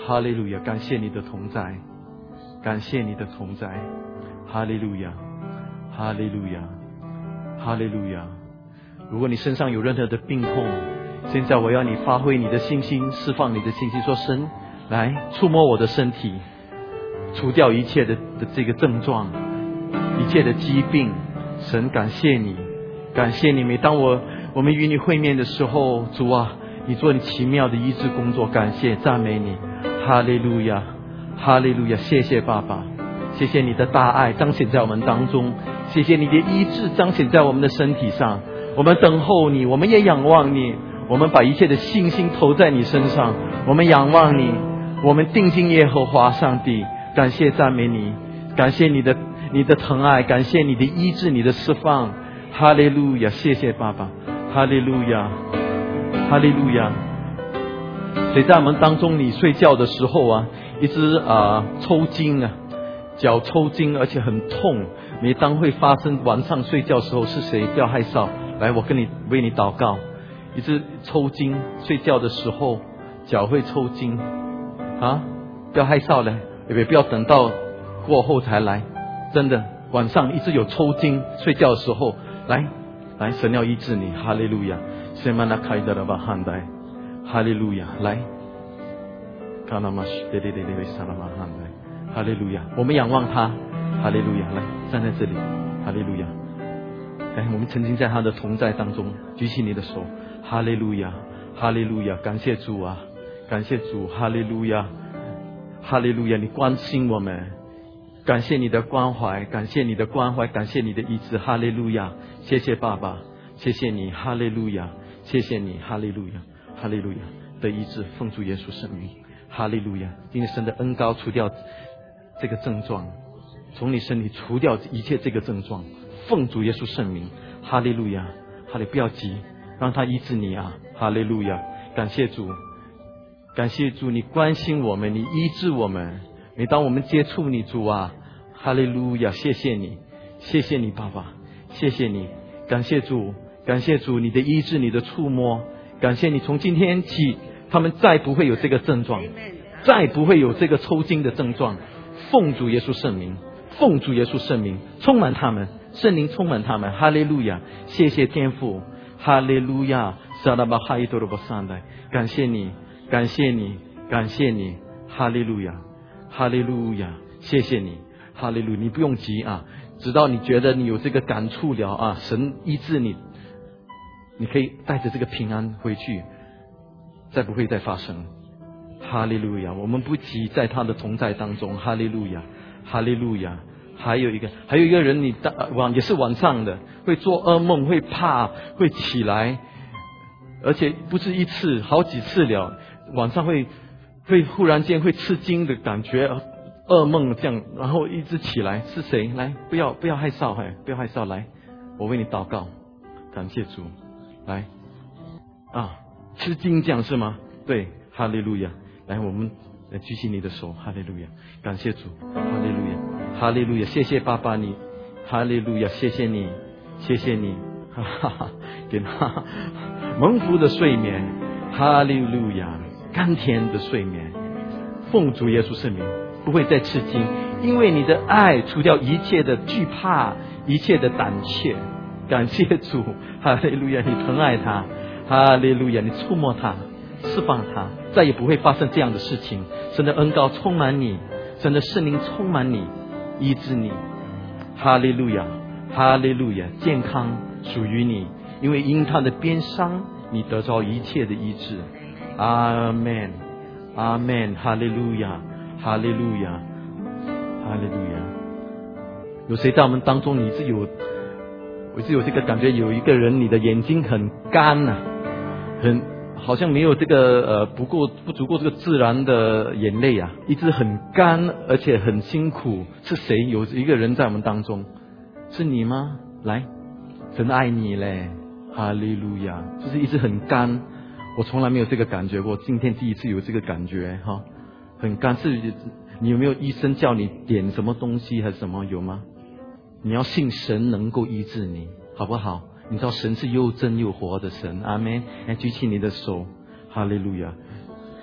哈利路亚，感谢你的同在，感谢你的同在，哈利路亚，哈利路亚，哈利路亚。如果你身上有任何的病痛，现在我要你发挥你的信心，释放你的信心，说神来触摸我的身体，除掉一切的这个症状，一切的疾病。神感谢你，感谢你。每当我们与你会面的时候，主啊，你做你奇妙的医治工作，感谢赞美你，哈利路亚，哈利路亚。谢谢爸爸，谢谢你的大爱彰显在我们当中，谢谢你的医治彰显在我们的身体上。我们等候你，我们也仰望你，我们把一切的信心投在你身上，我们仰望你，我们定睛耶和华上帝。感谢赞美你，感谢你的疼爱，感谢你的医治，你的释放。哈利路亚，谢谢爸爸，哈利路亚，哈利路亚。谁在我们当中你睡觉的时候啊，一直抽筋啊，脚抽筋而且很痛，每当会发生晚上睡觉的时候，是谁？不要害臊，来，我为你祷告。一直抽筋，睡觉的时候脚会抽筋啊，不要害臊嘞，也不要等到过后才来，真的晚上一直有抽筋，睡觉的时候来，神要医治你，哈利路亚，谢曼纳开德拉巴汉代，哈利路亚，来，卡拉玛西德德德德萨拉玛汉代，哈利路亚，我们仰望他，哈利路亚，来站在这里，哈利路亚，来，我们曾经在他的同在当中，举起你的手，哈利路亚，哈利路亚，感谢主啊，感谢主，哈利路亚，哈利路亚，你关心我们，感谢你的关怀，感谢你的关怀，感谢你的医治，哈利路亚，谢谢爸爸，谢谢你，哈利路亚，谢谢你，哈利路亚，哈利路亚的医治，奉主耶稣圣名，哈利路亚，今天神的恩膏除掉这个症状，从你身体除掉一切这个症状，奉主耶稣圣名，哈利路亚，哈利，不要急，让他医治你啊，哈利路亚，感谢主，感谢主，你关心我们，你医治我们，每当我们接触你，主啊，哈利路亚，谢谢你，谢谢你爸爸，谢谢你，感谢主，感谢主，你的医治，你的触摸，感谢你，从今天起他们再不会有这个症状，再不会有这个抽筋的症状，奉主耶稣圣名，奉主耶稣圣名，充满他们，圣灵充满他们，哈利路亚，谢谢天父，哈利路亚，萨拉巴哈伊多罗巴桑代，感谢你，感谢你，感谢你，哈利路亚，哈利路亚，谢谢你，哈利路亚，你不用急啊，直到你觉得你有这个感触了啊，神医治你，你可以带着这个平安回去，再不会再发生。哈利路亚，我们不急，在他的同在当中，哈利路亚，哈利路亚。还有一个人，你也是晚上的，会做噩梦，会怕，会起来，而且不是一次，好几次了，晚上会忽然间会吃惊的感觉，噩梦这样，然后一直起来，是谁？来，不要害臊，不要害臊，来，我为你祷告，感谢主，来，吃惊这样是吗？对，哈利路亚，来，我们来举起你的手，哈利路亚，感谢主，哈利路亚。哈利路亚，谢谢爸爸你，哈利路亚，谢谢你，谢谢你，哈哈哈，给他蒙福的睡眠，哈利路亚，甘甜的睡眠，奉主耶稣圣名，不会再吃惊，因为你的爱除掉一切的惧怕，一切的胆怯，感谢主，哈利路亚，你疼爱他，哈利路亚，你触摸他，释放他，再也不会发生这样的事情，神的恩膏充满你，神的圣灵充满你，医治你，哈利路亚，哈利路亚，健康属于你，因为因他的鞭伤，你得着一切的医治。阿们，阿们，哈利路亚，哈利路亚，哈利路亚。有谁在我们当中，我一直有这个感觉，有一个人你的眼睛很干啊，好像没有这个不足够这个自然的眼泪啊，一直很干，而且很辛苦。是谁？有一个人在我们当中，是你吗？来，神爱你嘞，哈利路亚！就是一直很干，我从来没有这个感觉过，今天第一次有这个感觉哈，很干。是你有没有医生叫你点什么东西还是什么？有吗？你要信神能够医治你，好不好？你知道神是又真又活的神，阿们。来，举起你的手，哈利路亚！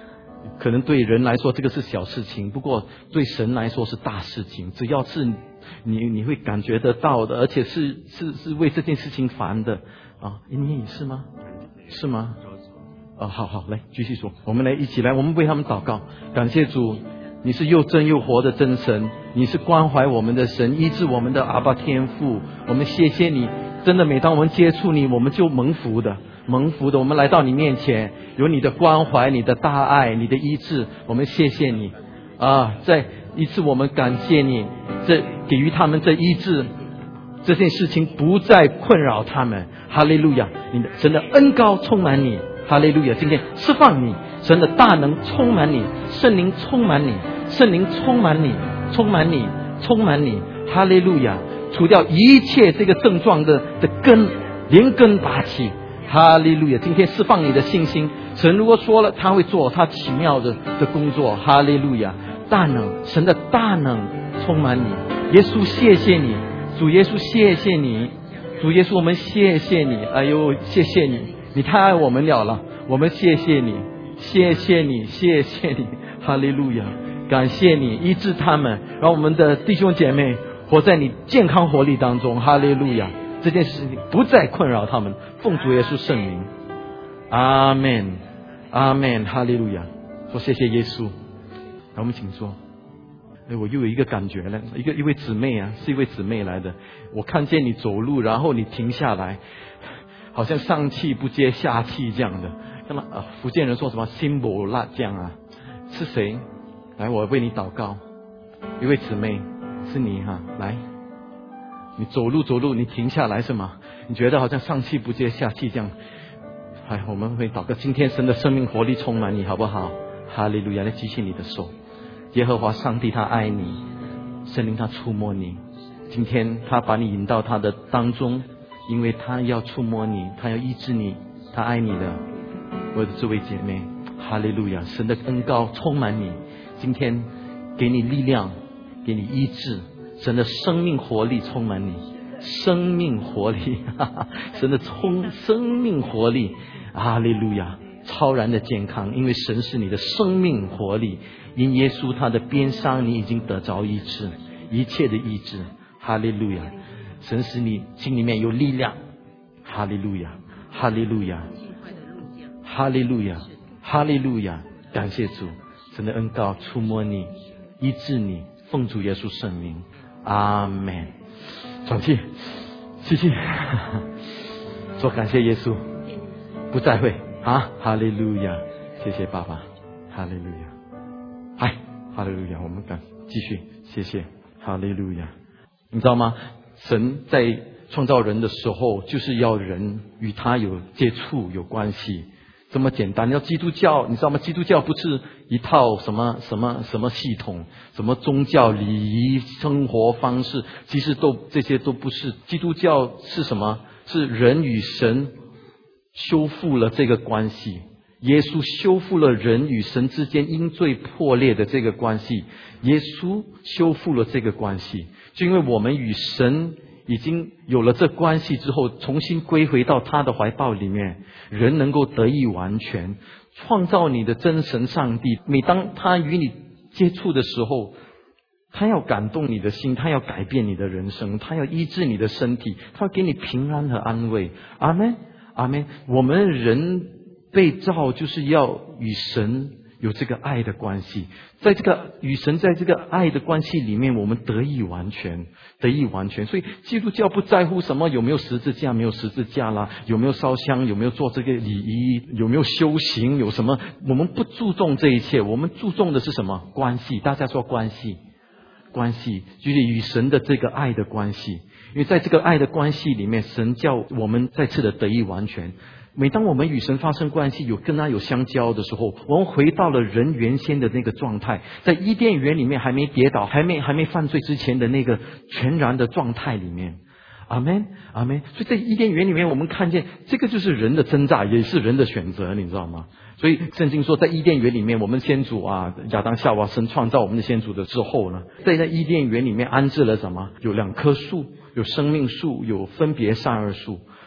可能对人来说这个是小事情，不过对神来说是大事情。只要是你会感觉得到的，而且是为这件事情烦的啊！你也是吗？是吗？好，来继续说，我们来一起来，我们为他们祷告。感谢主，你是又真又活的真神，你是关怀我们的神，医治我们的阿爸天父。我们谢谢你，真的每当我们接触你，我们就蒙福的。我们来到你面前，有你的关怀，你的大爱，你的医治，我们谢谢你啊！再一次我们感谢你，这给予他们这医治，这件事情不再困扰他们。哈利路亚！你的神的恩膏充满你，哈利路亚！今天释放你，神的大能充满你，圣灵充满你，圣灵充满你，充满你，充满你，哈利路亚！除掉一切这个症状的根，连根拔起。哈利路亚！今天释放你的信心，神如果说了，他会做他奇妙的工作。哈利路亚！大能，神的大能充满你。耶稣，谢谢你，主耶稣，谢谢你，主耶稣，我们谢谢你。哎呦，谢谢你，你太爱我们了，我们谢谢你，谢谢你，谢谢你。哈利路亚！感谢你医治他们，让我们的弟兄姐妹活在你健康活力当中。哈利路亚！这件事情不再困扰他们，奉主耶稣圣名，阿们，阿们，哈利路亚！说谢谢耶稣。来，我们请坐。我又有一个感觉了，一位姊妹啊，是一位姊妹来的。我看见你走路，然后你停下来，好像上气不接下气这样的。那么福建人说什么心不辣这样啊？是谁？来，我为你祷告。一位姊妹，是你哈，来。你走路，你停下来是吗？你觉得好像上气不接下气这样。我们会祷告，今天神的生命活力充满你，好不好？哈利路亚！来举起你的手，耶和华上帝他爱你，圣灵他触摸你，今天他把你引到他的当中，因为他要触摸你，他要医治你，他爱你的。我的这位姐妹，哈利路亚！神的恩膏充满你，今天给你力量，给你医治。神的生命活力充满你，生命活力，神的生命活力，哈利路亚！超然的健康，因为神是你的生命活力，因耶稣他的鞭伤，你已经得着医治，一切的医治，哈利路亚！神使你心里面有力量，哈利路亚，哈利路亚，哈利路亚，哈利路亚！感谢主，神的恩膏触摸你，医治你，奉主耶稣圣名。阿们，喘气，谢谢，说感谢耶稣，不再会啊，哈利路亚，谢谢爸爸，哈利路亚，哈利路亚，我们继续，谢谢，哈利路亚。你知道吗？神在创造人的时候，就是要人与他有接触、有关系。这么简单。要基督教，你知道吗？基督教不是一套什么系统，什么宗教礼仪、生活方式，其实这些都不是。基督教是什么？是人与神修复了这个关系。耶稣修复了人与神之间因罪破裂的这个关系，耶稣修复了这个关系，就因为我们与神已经有了这关系之后，重新归回到他的怀抱里面，人能够得以完全。创造你的真神上帝，每当他与你接触的时候，他要感动你的心，他要改变你的人生，他要医治你的身体，他要给你平安和安慰。阿们，阿们。我们人被造就是要与神有这个爱的关系，在这个与神在这个爱的关系里面，我们得以完全。所以基督教不在乎什么有没有十字架，没有十字架啦，有没有烧香，有没有做这个礼仪，有没有修行，有什么，我们不注重这一切，我们注重的是什么？关系。大家说关系，就是与神的这个爱的关系。因为在这个爱的关系里面，神叫我们再次的得以完全。每当我们与神发生关系，跟他有相交的时候，我们回到了人原先的那个状态，在伊甸园里面还没跌倒，还没犯罪之前的那个全然的状态里面。阿们，阿们。所以在伊甸园里面，我们看见这个就是人的挣扎，也是人的选择，你知道吗？所以圣经说，在伊甸园里面，我们先祖亚当夏娃，神创造我们的先祖的之后呢，在伊甸园里面安置了什么？有2棵树，有生命树，有分别善恶树。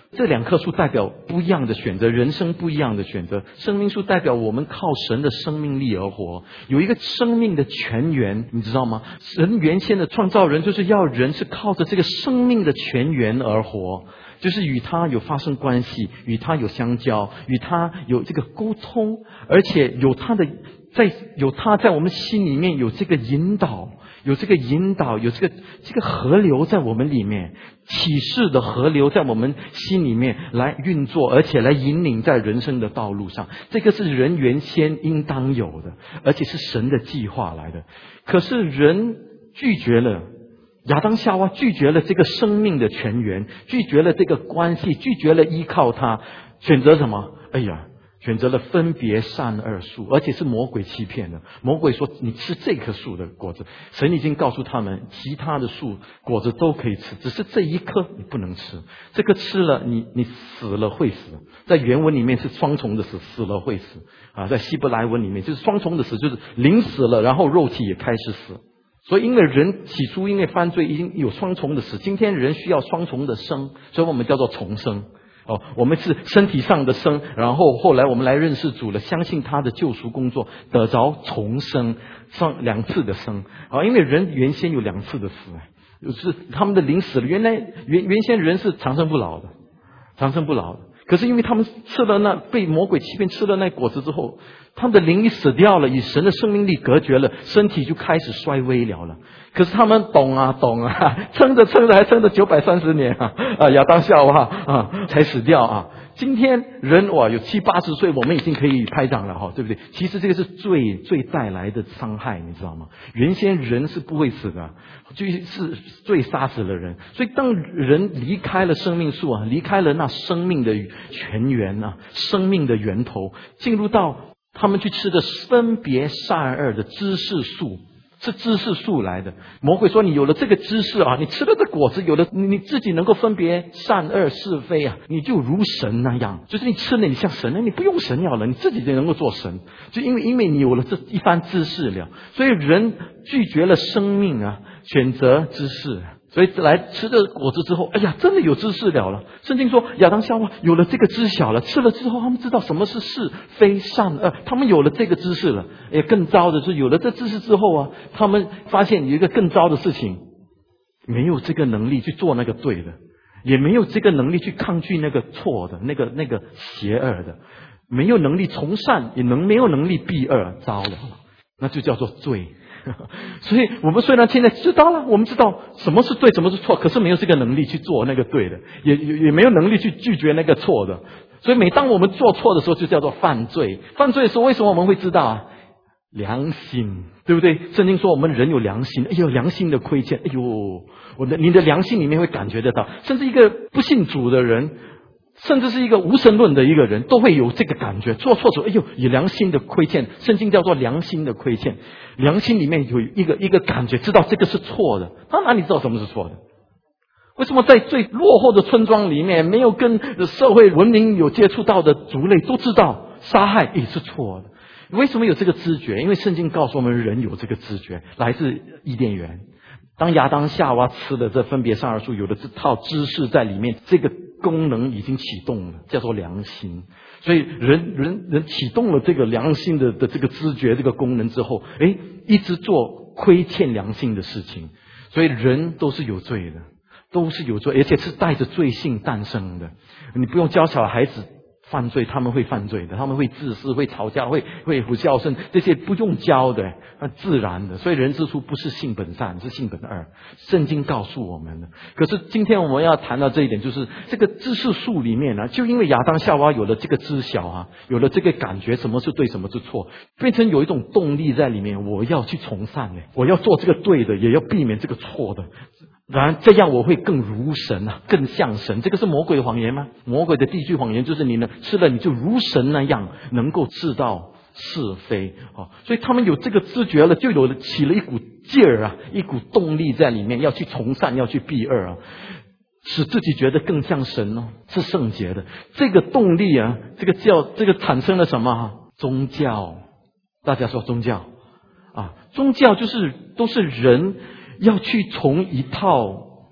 这2棵树代表不一样的选择，人生不一样的选择。生命树代表我们靠神的生命力而活，有一个生命的泉源，你知道吗？神原先的创造人就是要人是靠着这个生命的泉源而活，就是与他有发生关系，与他有相交，与他有这个沟通，而且有他在我们心里面有这个引导，有这个河流在我们里面，启示的河流在我们心里面来运作，而且来引领在人生的道路上。这个是人原先应当有的，而且是神的计划来的。可是人拒绝了，亚当夏娃拒绝了这个生命的泉源，拒绝了这个关系，拒绝了依靠它，选择什么？选择了分别善恶树，而且是魔鬼欺骗的。魔鬼说你吃这棵树的果子，神已经告诉他们其他的树果子都可以吃，只是这一棵你不能吃，这个吃了你死了会死。在原文里面是双重的死，死了会死在希伯来文里面就是双重的死，就是灵死了，然后肉体也开始死。所以因为人起初因为犯罪已经有双重的死，今天人需要双重的生，所以我们叫做重生。我们是身体上的生，然后后来我们来认识主了，相信他的救赎工作，得着重生，上2次的生因为人原先有2次的死，就是他们的灵死了。原先人是长生不老的，可是因为他们吃了被魔鬼欺骗吃了那果子之后，他们的灵一死掉了，与神的生命力隔绝了，身体就开始衰微了。可是他们懂啊，撑着还撑着930年亚当夏娃才死掉今天人有70、80岁，我们已经可以拍掌了对不对？其实这个是罪带来的伤害，你知道吗？原先人是不会死的，就是罪杀死了人。所以当人离开了生命树离开了那生命的泉源生命的源头，进入到他们去吃的分别善恶的知识树，是知识树来的。魔鬼说你有了这个知识你吃了这果子，有了你自己能够分别善恶是非你就如神那样，就是你吃了你像神你不用神要了，你自己就能够做神。就因为你有了这一番知识了，所以人拒绝了生命选择知识。所以来吃这果子之后，真的有知识了。圣经说亚当夏娃有了这个知晓了，吃了之后他们知道什么是是非善恶，他们有了这个知识了。更糟的是有了这知识之后他们发现有一个更糟的事情，没有这个能力去做那个对的，也没有这个能力去抗拒那个错的，那个邪恶的，没有能力从善，也没有能力避恶，糟了，那就叫做罪。所以我们虽然现在知道了，我们知道什么是对什么是错，可是没有这个能力去做那个对的，也没有能力去拒绝那个错的。所以每当我们做错的时候就叫做犯罪。犯罪的时候为什么我们会知道良心，对不对？圣经说我们人有良心，良心的亏欠，你的良心里面会感觉得到。甚至一个不信主的人，甚至是一个无神论的一个人，都会有这个感觉，做错时候有良心的亏欠。圣经叫做良心的亏欠，良心里面有一个感觉，知道这个是错的。他哪里知道什么是错的？为什么在最落后的村庄里面，没有跟社会文明有接触到的族类都知道杀害也是错的？为什么有这个知觉？因为圣经告诉我们人有这个知觉，来自伊甸园。当亚当夏娃吃了这分别善恶树，有了这套知识在里面，这个功能已经启动了，叫做良心。所以人启动了这个良心的这个知觉这个功能之后，一直做亏欠良心的事情。所以人都是有罪的，而且是带着罪性诞生的。你不用教小孩子犯罪，他们会犯罪的，他们会自私，会吵架，会不孝顺，这些不用教的，自然的。所以人之初不是性本善，是性本恶，圣经告诉我们的。可是今天我们要谈到这一点，就是这个知识树里面就因为亚当夏娃有了这个知晓有了这个感觉，什么是对什么是错，变成有一种动力在里面，我要去从善我要做这个对的，也要避免这个错的。然而这样我会更如神更像神。这个是魔鬼的谎言吗？魔鬼的第一句谎言就是你呢吃了你就如神那样能够知道是非所以他们有这个知觉了，就起了一股劲儿一股动力在里面，要去从善，要去避恶使自己觉得更像神是圣洁的。这个动力这个产生了什么？宗教。大家说宗教宗教都是人要去从一套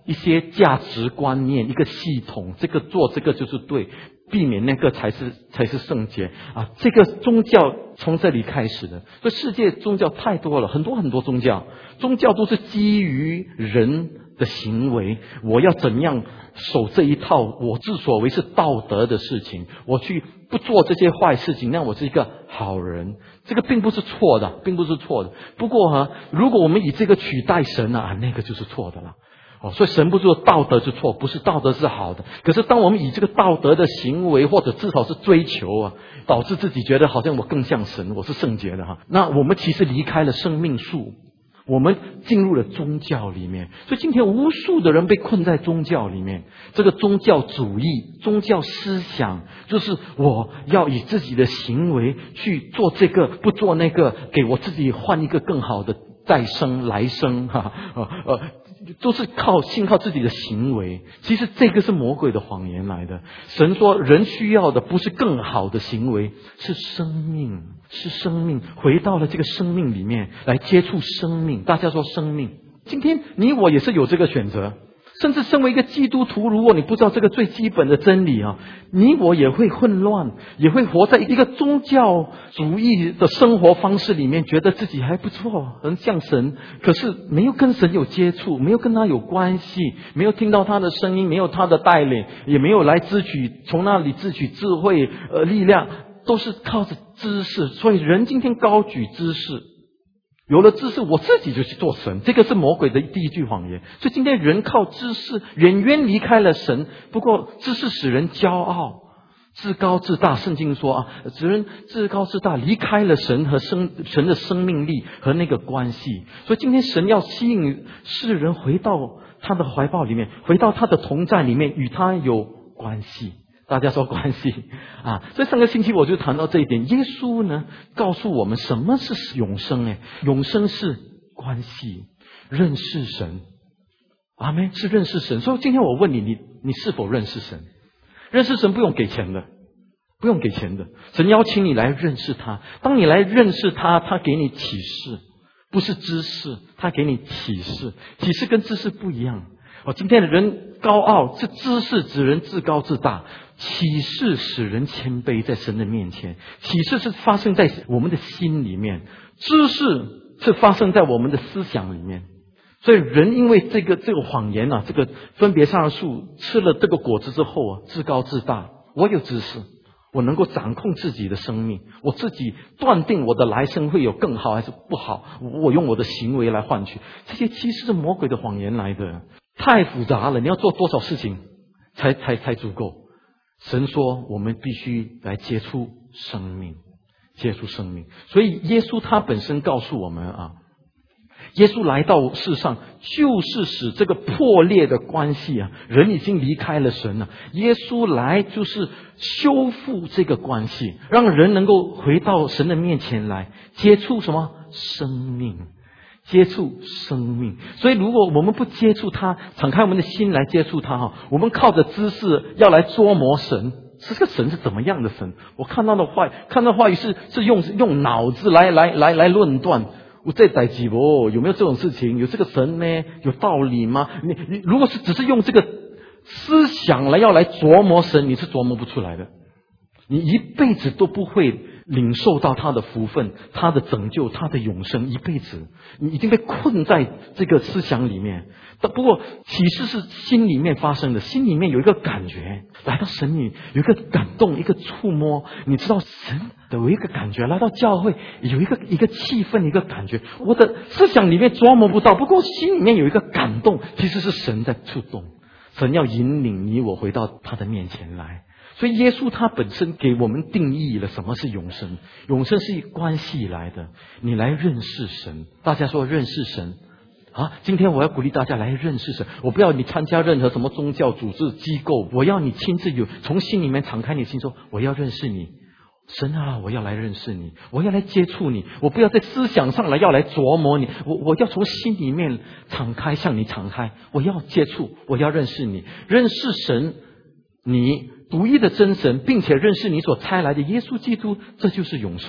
一些价值观念，一个系统，这个做这个就是对，避免那个才是圣洁啊！这个宗教从这里开始的。所以世界宗教太多了，很多很多宗教都是基于人的行为，我要怎样守这一套我自所谓是道德的事情，我去不做这些坏事情，那我是一个好人。这个并不是错的，并不是错的。不过如果我们以这个取代神那个就是错的了。所以神不是说道德是错，不是道德是好的。可是当我们以这个道德的行为，或者至少是追求导致自己觉得好像我更像神，我是圣洁的那我们其实离开了生命树，我们进入了宗教里面。所以今天无数的人被困在宗教里面，这个宗教主义、宗教思想，就是我要以自己的行为去做这个，不做那个，给我自己换一个更好的再生来生都是信靠自己的行为。其实这个是魔鬼的谎言来的。神说人需要的不是更好的行为，是生命，是生命，回到了这个生命里面来接触生命。大家说生命，今天你我也是有这个选择。甚至身为一个基督徒，如果你不知道这个最基本的真理你我也会混乱，也会活在一个宗教主义的生活方式里面，觉得自己还不错，很像神，可是没有跟神有接触，没有跟他有关系，没有听到他的声音，没有他的带领，也没有来从那里汲取智慧力量，都是靠着知识。所以人今天高举知识，有了知识我自己就去做神，这个是魔鬼的第一句谎言。所以今天人靠知识远远离开了神。不过知识使人骄傲，自高自大。圣经说人自高自大，离开了神和神的生命力和那个关系。所以今天神要吸引世人回到他的怀抱里面，回到他的同在里面，与他有关系。大家说关系所以上个星期我就谈到这一点。耶稣呢告诉我们什么是永生永生是关系，认识神。阿们，是认识神。所以今天我问你是否认识神？认识神不用给钱的，不用给钱的。神邀请你来认识他，当你来认识他，他给你启示，不是知识，他给你启示。启示跟知识不一样。今天的人高傲，是知识使人自高自大，启示使人谦卑在神的面前。启示是发生在我们的心里面，知识是发生在我们的思想里面。所以人因为这个谎言这个分别善恶树吃了这个果子之后自高自大。我有知识，我能够掌控自己的生命，我自己断定我的来生会有更好还是不好，我用我的行为来换取。这些其实是魔鬼的谎言来的，太复杂了，你要做多少事情才足够？神说我们必须来接触生命，接触生命。所以耶稣他本身告诉我们耶稣来到世上就是使这个破裂的关系人已经离开了神了。耶稣来就是修复这个关系，让人能够回到神的面前来接触什么？生命，接触生命。所以如果我们不接触他，敞开我们的心来接触他我们靠着知识要来捉摸神，这个神是怎么样的神？我看到的话语是用脑子来论断。我这代志有没有这种事情？有这个神呢？有道理吗？你如果是只是用这个思想要来琢磨神，你是琢磨不出来的。你一辈子都不会领受到他的福分，他的拯救，他的永生，一辈子你已经被困在这个思想里面。不过启示是心里面发生的，心里面有一个感觉，来到神里有一个感动，一个触摸，你知道神的有一个感觉，来到教会有一个气氛，一个感觉，我的思想里面琢磨不到，不过心里面有一个感动，其实是神在触动，神要引领你我回到他的面前来。所以耶稣他本身给我们定义了什么是永生。永生是关系来的，你来认识神。大家说认识神今天我要鼓励大家来认识神。我不要你参加任何什么宗教组织机构，我要你亲自从心里面敞开你的心，说我要认识你。神我要来认识你，我要来接触你，我不要在思想上要来琢磨你，我要从心里面敞开，向你敞开，我要接触，我要认识你。认识神，你独一的真神，并且认识你所差来的耶稣基督，这就是永生。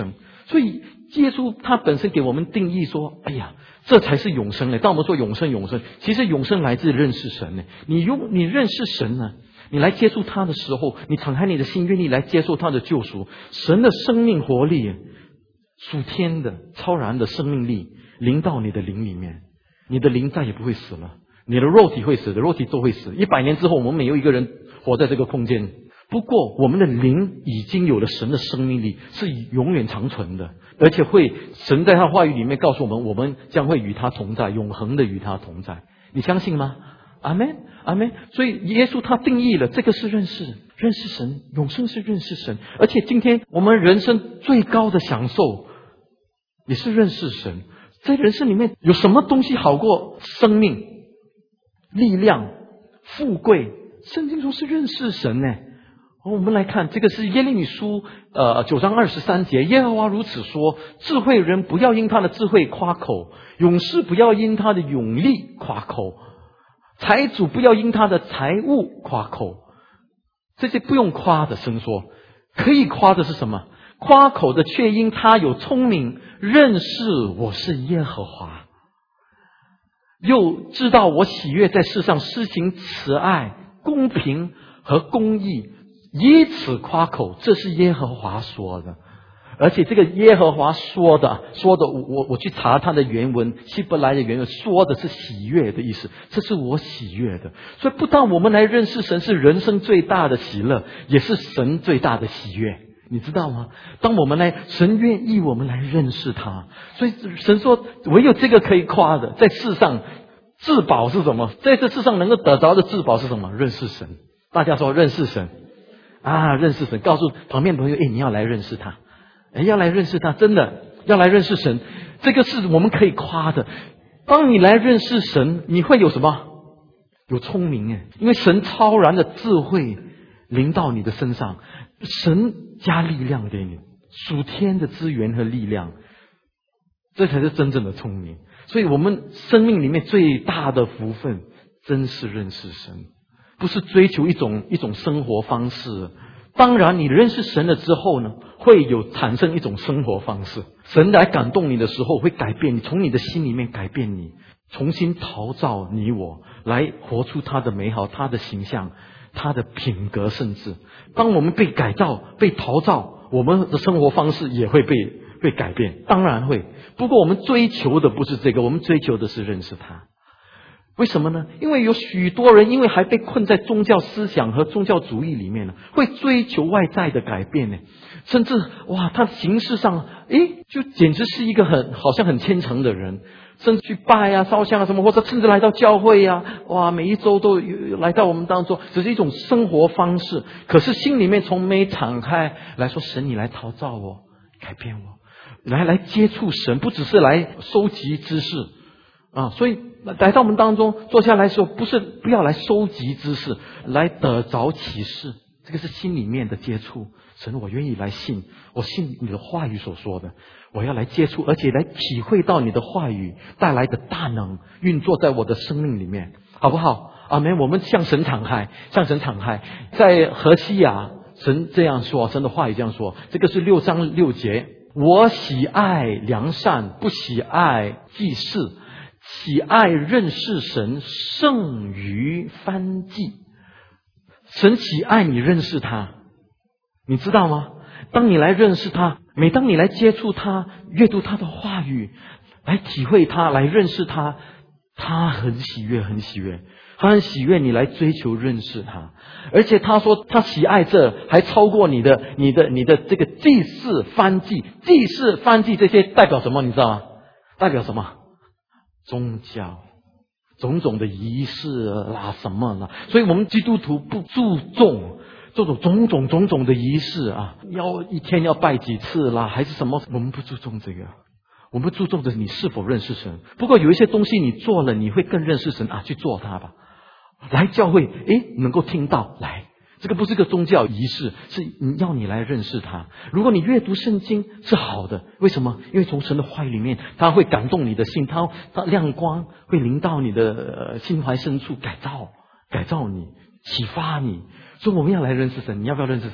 所以耶稣他本身给我们定义说，哎呀，这才是永生呢。当我们说永生，其实永生来自认识神呢。你认识神呢，你来接触他的时候，你敞开你的心，愿意来接受他的救赎，神的生命活力，属天的超然的生命力临到你的灵里面，你的灵再也不会死了。你的肉体会死的，肉体都会死。100年之后，我们没有一个人活在这个空间。不过，我们的灵已经有了神的生命力，是永远长存的，而且神在他话语里面告诉我们，我们将会与他同在，永恒的与他同在。你相信吗？阿们，阿们。所以耶稣他定义了这个是认识神，永生是认识神。而且今天我们人生最高的享受也是认识神。在人生里面有什么东西好过生命、力量、富贵？圣经说是认识神呢。我们来看，这个是耶利米书9章23节，耶和华如此说：智慧人不要因他的智慧夸口，勇士不要因他的勇力夸口，财主不要因他的财物夸口。这些不用夸的，神说可以夸的是什么？夸口的却因他有聪明，认识我是耶和华，又知道我喜悦在世上施行慈爱、公平和公义，以此夸口。这是耶和华说的。而且这个耶和华说的，我去查他的原文，希伯来的原文，说的是喜悦的意思。这是我喜悦的。所以不但我们来认识神是人生最大的喜乐，也是神最大的喜悦。你知道吗？当我们神愿意我们来认识他，所以神说唯有这个可以夸的。在世上至宝是什么？在这世上能够得着的至宝是什么？认识神。大家说认识神啊，认识神。告诉旁边朋友，你要来认识他，要来认识他，真的要来认识神。这个是我们可以夸的。当你来认识神，你会有什么？有聪明因为神超然的智慧临到你的身上，神加力量给你，属天的资源和力量，这才是真正的聪明。所以我们生命里面最大的福分，真是认识神，不是追求一种生活方式。当然你认识神了之后呢，会有产生一种生活方式。神来感动你的时候，会改变你，从你的心里面改变你，重新陶造你我，来活出他的美好，他的形象，他的品格。甚至当我们被改造、被陶造，我们的生活方式也会被改变，当然会。不过我们追求的不是这个，我们追求的是认识他。为什么呢？因为有许多人因为还被困在宗教思想和宗教主义里面呢，会追求外在的改变呢，甚至他形式上就简直是一个好像很虔诚的人，甚至去拜啊、烧香啊什么，或者甚至来到教会啊，每一周都来到我们当中，只是一种生活方式。可是心里面从没敞开来说，神你来陶造我，改变我，来接触神，不只是来收集知识所以来到我们当中坐下来说，不要来收集知识，来得着启示。这个是心里面的接触。神，我愿意来信，我信你的话语所说的，我要来接触，而且来体会到你的话语带来的大能运作在我的生命里面，好不好？阿们。我们向神敞开，向神敞开。在何西亚，神这样说，神的话语这样说，这个是6章6节，我喜爱良善，不喜爱祭祀，喜爱认识神胜于燔祭。神喜爱你认识他，你知道吗？当你来认识他，每当你来接触他，阅读他的话语，来体会他，来认识他，他很喜悦，很喜悦，他很喜悦你来追求认识他。而且他说他喜爱这还超过你的这个祭祀燔祭。祭祀燔祭这些代表什么？你知道吗？代表什么？宗教种种的仪式啦，什么啦。所以我们基督徒不注重这种种种的仪式要一天要拜几次啦，还是什么，我们不注重这个。我们注重的是你是否认识神。不过有一些东西你做了，你会更认识神去做它吧。来教会能够听到，来，这个不是个宗教仪式，是要你来认识他。如果你阅读圣经是好的，为什么？因为从神的话语里面，它会感动你的心，它亮光会临到你的心怀深处，改造你，启发你。所以我们要来认识神。你要不要认识神？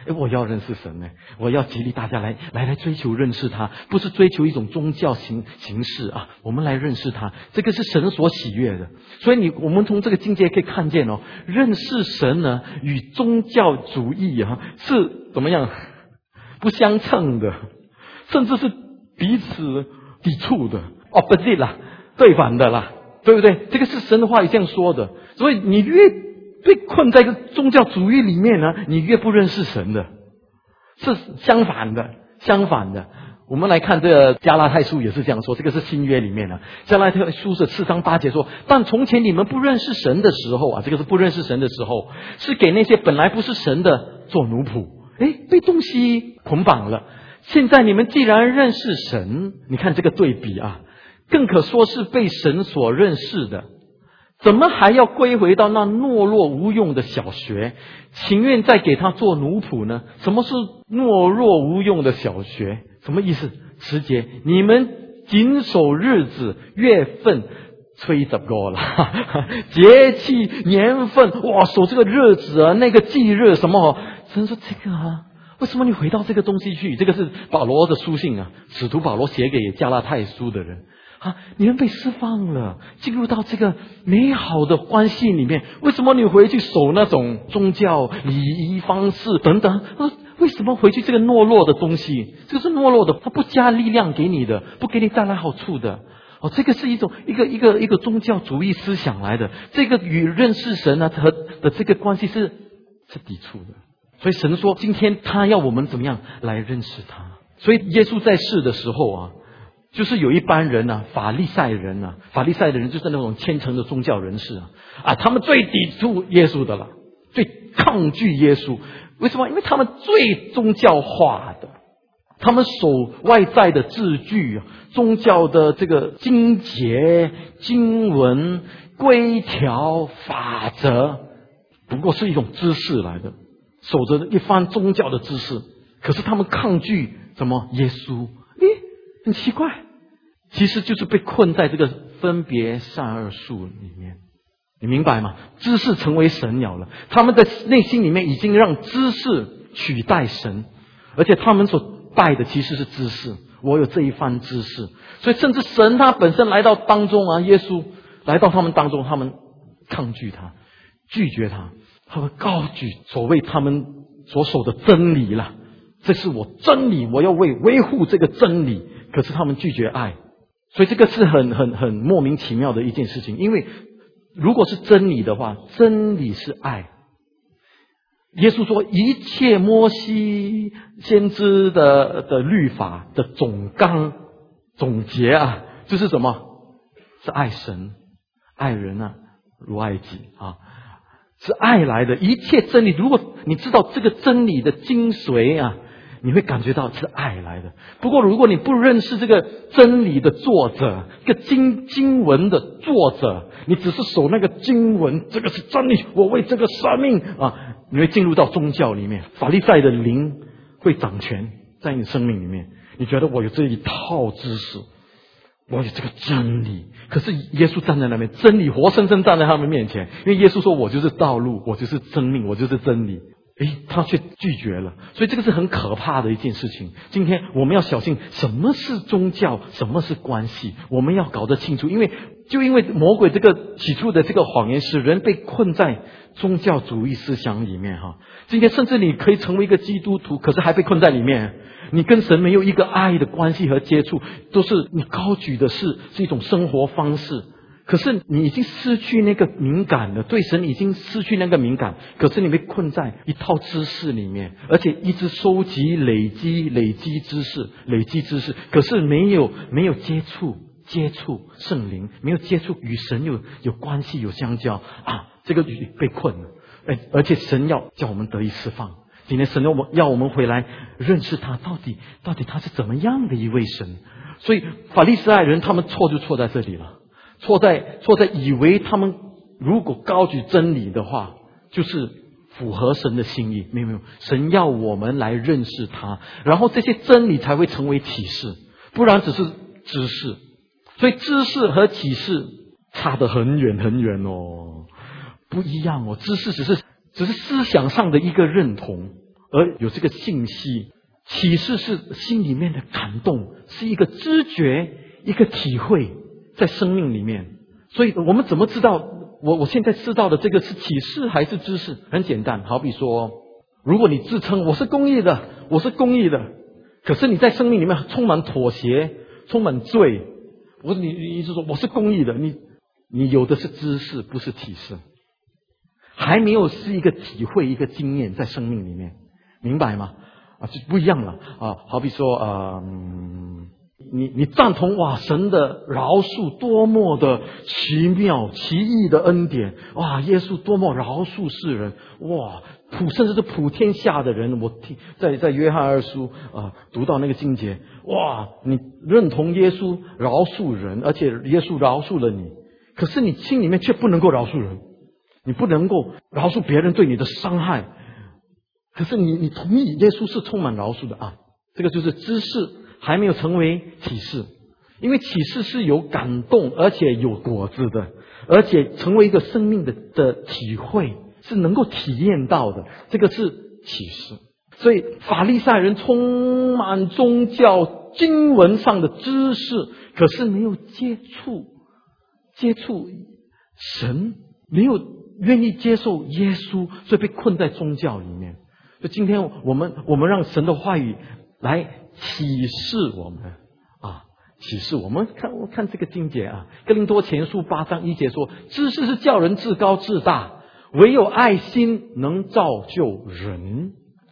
我要认识神呢，我要激励大家来追求认识他，不是追求一种宗教形式啊，我们来认识他，这个是神所喜悦的。所以我们从这个境界可以看见认识神呢与宗教主义是怎么样不相称的，甚至是彼此抵触的 opposite 啦，对反的啦，对不对？这个是神的话语这样说的。所以你越被困在一个宗教主义里面呢，你越不认识神的，是相反的。我们来看这个加拉太书也是这样说，这个是新约里面的加拉太书的4章8节说，但从前你们不认识神的时候这个是不认识神的时候，是给那些本来不是神的做奴仆，被东西捆绑了。现在你们既然认识神，你看这个对比更可说是被神所认识的，怎么还要归回到那懦弱无用的小学，情愿再给他做奴仆呢？什么是懦弱无用的小学？什么意思？10节，你们谨守日子、月份、吹10个了，节气、年份，守这个日子那个忌日什么神说这个为什么你回到这个东西去？这个是保罗的书信使徒保罗写给加拉太书的人你们被释放了，进入到这个美好的关系里面，为什么你回去守那种宗教礼仪方式等等？为什么回去这个懦弱的东西？这个是懦弱的，它不加力量给你的，不给你带来好处的。这个是一种一个宗教主义思想来的，这个与认识神和的这个关系是抵触的。所以神说今天他要我们怎么样来认识他。所以耶稣在世的时候就是有一班人法利赛人就是那种虔诚的宗教人士他们最抵触耶稣的了，最抗拒耶稣。为什么？因为他们最宗教化的，他们守外在的字句宗教的这个经节、经文、规条、法则，不过是一种知识来的，守着一番宗教的知识。可是他们抗拒什么？耶稣。很奇怪，其实就是被困在这个分别善恶树里面。你明白吗？知识成为神鸟了，他们在内心里面已经让知识取代神，而且他们所拜的其实是知识。我有这一番知识，所以甚至神他本身来到当中耶稣来到他们当中，他们抗拒他，拒绝他，他们高举所谓他们所守的真理了，这是我真理，我要维护这个真理。可是他们拒绝爱，所以这个是很莫名其妙的一件事情。因为如果是真理的话，真理是爱。耶稣说一切摩西先知的律法的总结就是什么？是爱神爱人如爱己是爱来的。一切真理，如果你知道这个真理的精髓你会感觉到是爱来的。不过如果你不认识这个真理的作者，这个经文的作者，你只是守那个经文，这个是真理，我为这个生命你会进入到宗教里面，法利赛的灵会掌权在你生命里面。你觉得我有这一套知识，我有这个真理，可是耶稣站在那边，真理活生生站在他们面前。因为耶稣说我就是道路，我就是生命，我就是真理。他却拒绝了，所以这个是很可怕的一件事情。今天我们要小心，什么是宗教，什么是关系，我们要搞得清楚。因为魔鬼这个起初的这个谎言，使人被困在宗教主义思想里面今天甚至你可以成为一个基督徒，可是还被困在里面，你跟神没有一个爱的关系和接触，都是你高举的是一种生活方式。可是你已经失去那个敏感了，对神已经失去那个敏感，可是你被困在一套知识里面，而且一直收集累积知识，可是没有接触圣灵，没有接触与神有关系有相交这个被困了。而且神要叫我们得以释放。今天神要我们回来认识他，到底他是怎么样的一位神。所以法利赛人他们错就错在这里了，错在以为他们如果高举真理的话，就是符合神的心意。没有，神要我们来认识他，然后这些真理才会成为启示，不然只是知识。所以知识和启示差得很远不一样知识只是思想上的一个认同， 而有这个信息。启示是心里面的感动，是一个知觉，一个体会在生命里面。所以我们怎么知道我现在知道的这个是启示还是知识？很简单，好比说，如果你自称我是公义的，我是公义的，可是你在生命里面充满妥协，充满罪，你一直说我是公义的，你有的是知识，不是启示，还没有是一个体会，一个经验在生命里面，明白吗？就不一样了啊！好比说你赞同哇，神的饶恕多么的奇妙奇异的恩典哇，耶稣多么饶恕世人哇，甚至是普天下的人。我听在约翰二书读到那个经节哇，你认同耶稣饶恕人，而且耶稣饶恕了你，可是你心里面却不能够饶恕人，你不能够饶恕别人对你的伤害。可是你同意耶稣是充满饶恕的啊，这个就是知识还没有成为启示。因为启示是有感动而且有果子的，而且成为一个生命的体会，是能够体验到的，这个是启示。所以法利赛人充满宗教经文上的知识，可是没有接触神，没有愿意接受耶稣，所以被困在宗教里面。就今天我们让神的话语来启示我们启示我们。看这个经节哥林多前书8章1节说，知识是叫人自高自大，唯有爱心能造就人。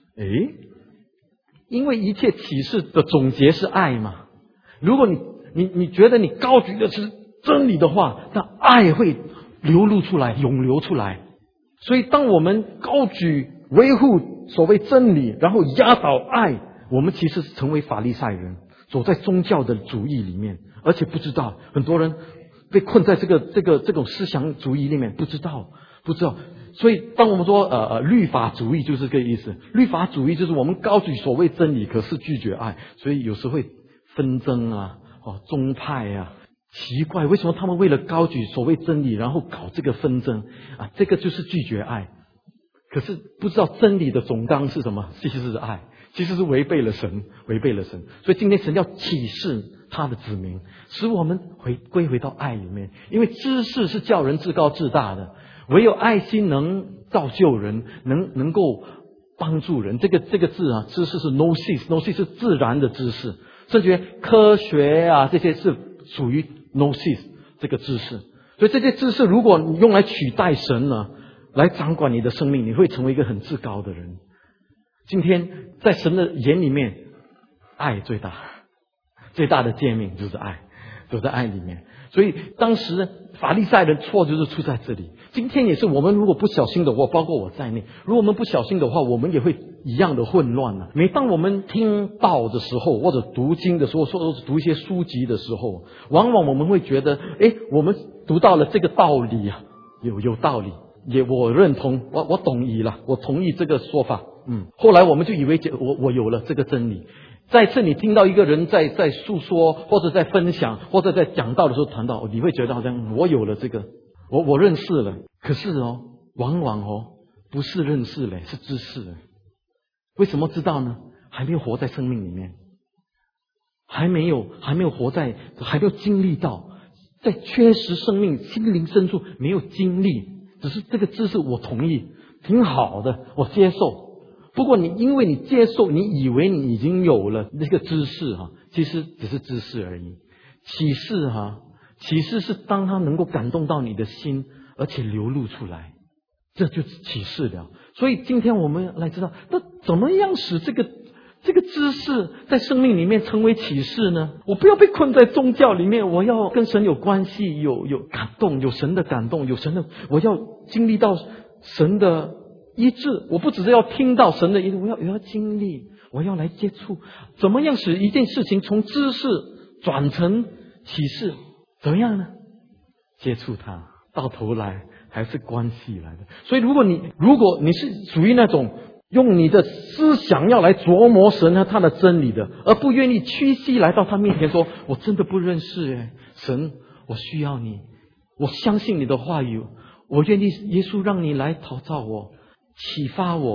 因为一切启示的总结是爱嘛。如果你觉得你高举的是真理的话，那爱会流露出来，涌流出来。所以当我们高举维护所谓真理，然后压倒爱，我们其实是成为法利赛人，走在宗教的主义里面，而且不知道。很多人被困在这种思想主义里面，不知道。所以当我们说律法主义就是这个意思。律法主义就是我们高举所谓真理，可是拒绝爱，所以有时会纷争宗派奇怪，为什么他们为了高举所谓真理，然后搞这个纷争这个就是拒绝爱。可是不知道真理的总纲是什么，其实是爱，其实是违背了神。所以今天神要启示他的子民，使我们归回到爱里面。因为知识是叫人自高自大的，唯有爱心能造就人，能够帮助人。这个字知识是 gnosis 是自然的知识，甚至科学这些是属于 gnosis 这个知识。所以这些知识如果你用来取代神呢，来掌管你的生命，你会成为一个很自高的人。今天在神的眼里面，爱最大，最大的诫命就是爱，走在爱里面。所以当时法利赛人错就是出在这里。今天也是，我们如果不小心的话，包括我在内，如果我们不小心的话，我们也会一样的混乱了。每当我们听道的时候，或者读经的时候，或者读一些书籍的时候，往往我们会觉得我们读到了这个道理有道理，我认同，我同意了，我同意这个说法。后来我们就以为我有了这个真理。再次你听到一个人在诉说，或者在分享，或者在讲道的时候谈到，你会觉得好像我有了这个，我认识了。可是往往不是认识了，是知识了。为什么知道呢？还没有活在生命里面，还没有活在，还没有经历到，在缺失生命心灵深处没有经历。只是这个知识我同意，挺好的，我接受。不过因为你接受，你以为你已经有了这个知识其实只是知识而已。启示是当它能够感动到你的心，而且流露出来，这就是启示了。所以今天我们来知道，那怎么样使这个知识在生命里面成为启示呢？我不要被困在宗教里面，我要跟神有关系，有感动，有神的感动，有神的，我要经历到神的医治。我不只是要听到神的医治，我要经历，我要来接触。怎么样使一件事情从知识转成启示？怎么样呢？接触它，到头来还是关系来的。所以如果你是属于那种用你的思想要来琢磨神和他的真理的，而不愿意屈膝来到他面前说，我真的不认识神，我需要你，我相信你的话语，我愿意耶稣让你来陶造我，启发我，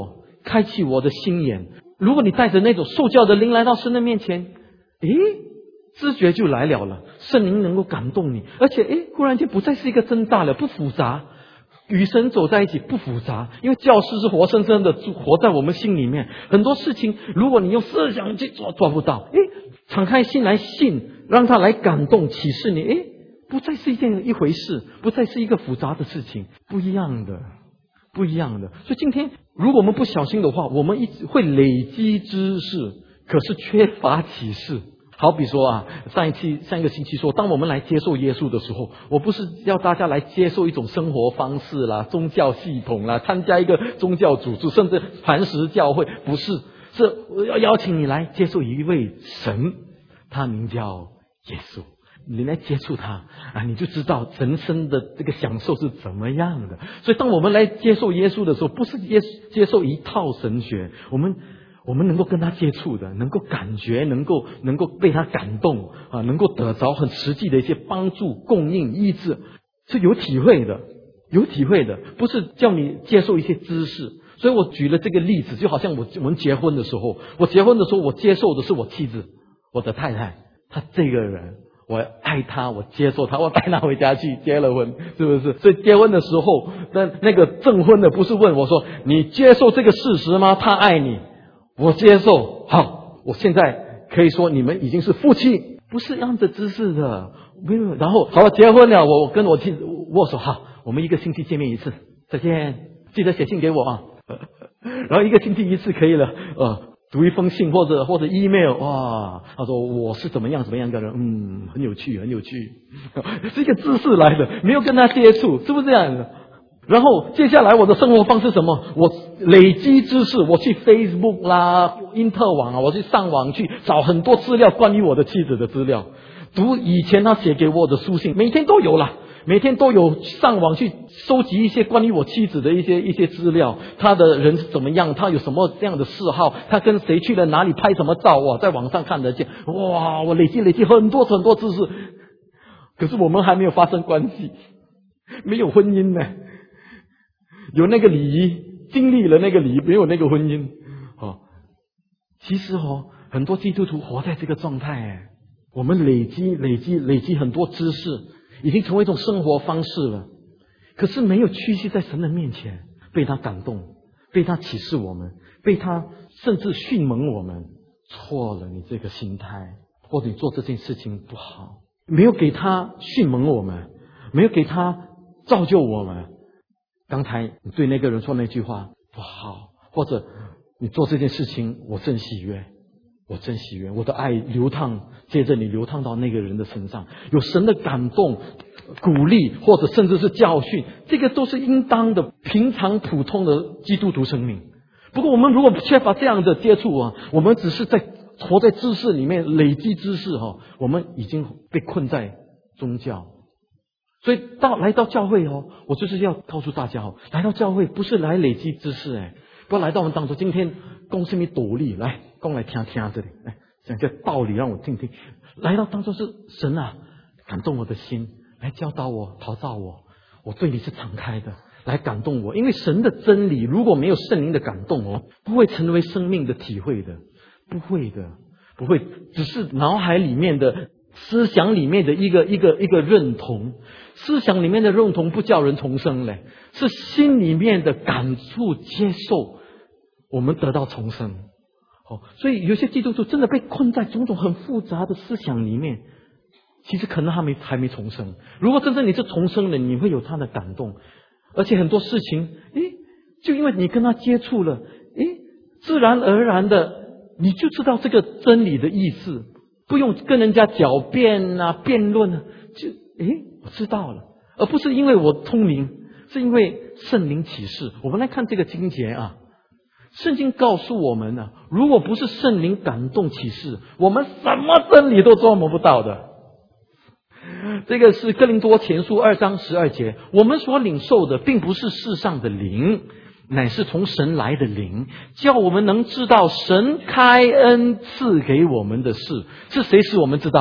开启我的心眼。如果你带着那种受教的灵来到神的面前，知觉就来了，圣灵能够感动你，而且忽然间不再是一个真大了，不复杂。与神走在一起不复杂，因为教师是活生生的活在我们心里面。很多事情如果你用思想去做不到，敞开心来信，让他来感动启示你，不再是一回事，不再是一个复杂的事情，不一样的。所以今天如果我们不小心的话，我们一直会累积知识，可是缺乏启示。好比说上一个星期说，当我们来接受耶稣的时候，我不是要大家来接受一种生活方式啦、宗教系统啦、参加一个宗教组织，甚至磐石教会，不是，是我要邀请你来接受一位神，他名叫耶稣。你来接触他你就知道人生的这个享受是怎么样的。所以当我们来接受耶稣的时候，不是接受一套神学，我们能够跟他接触的，能够感觉，能够被他感动能够得着很实际的一些帮助、供应、医治，是有体会的，不是叫你接受一些知识。所以我举了这个例子，就好像我们结婚的时候，我接受的是我妻子，我的太太，她这个人，我爱她，我接受她，我带她回家去结了婚，是不是？所以结婚的时候，那个证婚的不是问我说，你接受这个事实吗？他爱你，我接受，好，我现在可以说你们已经是夫妻，不是按着姿势的，没有。然后好了，结婚了，我跟我妻子握手，好，我们一个星期见面一次，再见，记得写信给我然后一个星期一次可以了，读一封信或者 email， 哇，他说我是怎么样一个人，很有趣，是一个知识来的，没有跟他接触，是不是这样的？然后接下来我的生活方式什么？我累积知识，我去 Facebook 啦、因特网我去上网去找很多资料，关于我的妻子的资料，读以前他写给我的书信，每天都有上网去收集一些关于我妻子的一些资料，他的人是怎么样，他有什么这样的嗜好，他跟谁去了哪里拍什么照，在网上看得见，哇，我累积很多知识。可是我们还没有发生关系，没有婚姻呢，有那个礼仪，经历了那个礼仪，没有那个婚姻其实很多基督徒活在这个状态我们累积很多知识，已经成为一种生活方式了，可是没有屈膝在神的面前，被他感动，被他启示我们，被他甚至训蒙我们，错了，你这个心态，或者你做这件事情不好，没有给他训蒙我们，没有给他造就我们。刚才你对那个人说那句话不好，或者你做这件事情我真喜悦，我的爱接着你流淌到那个人的身上，有神的感动、鼓励，或者甚至是教训，这个都是应当的平常普通的基督徒生命。不过我们如果缺乏这样的接触我们只是活在知识里面累积知识我们已经被困在宗教。所以来到教会我就是要告诉大家来到教会不是来累积知识不要来到我们当中，今天讲什么道理，来讲来听这里，来讲这道理让我听听。来到当中是神感动我的心，来教导我、陶造我对你是敞开的，来感动我。因为神的真理如果没有圣灵的感动不会成为生命的体会的，不会，只是脑海里面的思想里面的一个认同，思想里面的认同不叫人重生嘞，是心里面的感触接受，我们得到重生。所以有些基督徒真的被困在种种很复杂的思想里面，其实可能还没重生。如果真正你是重生了，你会有他的感动，而且很多事情就因为你跟他接触了自然而然的你就知道这个真理的意思，不用跟人家狡辩辩论就我知道了，而不是因为我聪明，是因为圣灵启示。我们来看这个经节圣经告诉我们如果不是圣灵感动启示，我们什么真理都琢磨不到的。这个是哥林多前书2章12节，我们所领受的并不是世上的灵，乃是从神来的灵，叫我们能知道神开恩赐给我们的事。是谁使我们知道？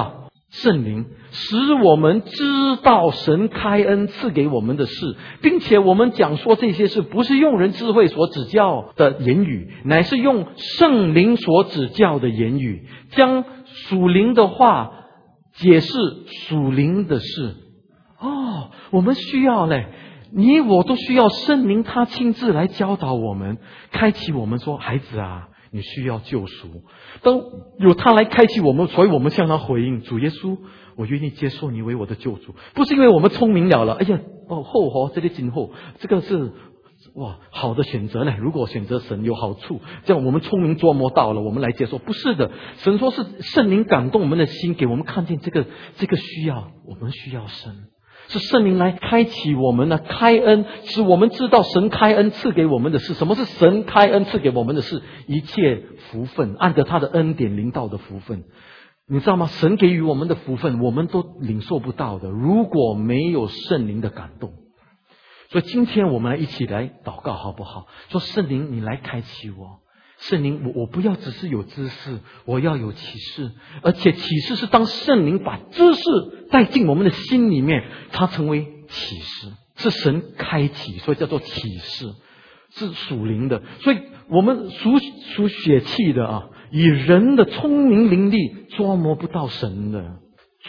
圣灵使我们知道神开恩赐给我们的事，并且我们讲说这些事不是用人智慧所指教的言语，乃是用圣灵所指教的言语，将属灵的话解释属灵的事。我们需要你我都需要圣灵他亲自来教导我们，开启我们说，孩子啊，你需要救赎。当有他来开启我们，所以我们向他回应，主耶稣，我愿意接受你为我的救主。不是因为我们聪明了，这里今后这个是好的选择呢。如果选择神有好处，这样我们聪明琢磨到了，我们来接受。不是的，神说是圣灵感动我们的心，给我们看见这个需要，我们需要神。是圣灵来开启我们的开恩，使我们知道神开恩赐给我们的事。什么是神开恩赐给我们的事？一切福分，按着他的恩典临到的福分。你知道吗？神给予我们的福分，我们都领受不到的，如果没有圣灵的感动。所以今天我们来一起来祷告好不好？说圣灵你来开启我，圣灵我不要只是有知识，我要有启示。而且启示是当圣灵把知识带进我们的心里面，它成为启示，是神开启，所以叫做启示，是属灵的。所以我们属血气的以人的聪明伶俐捉摸不到神的。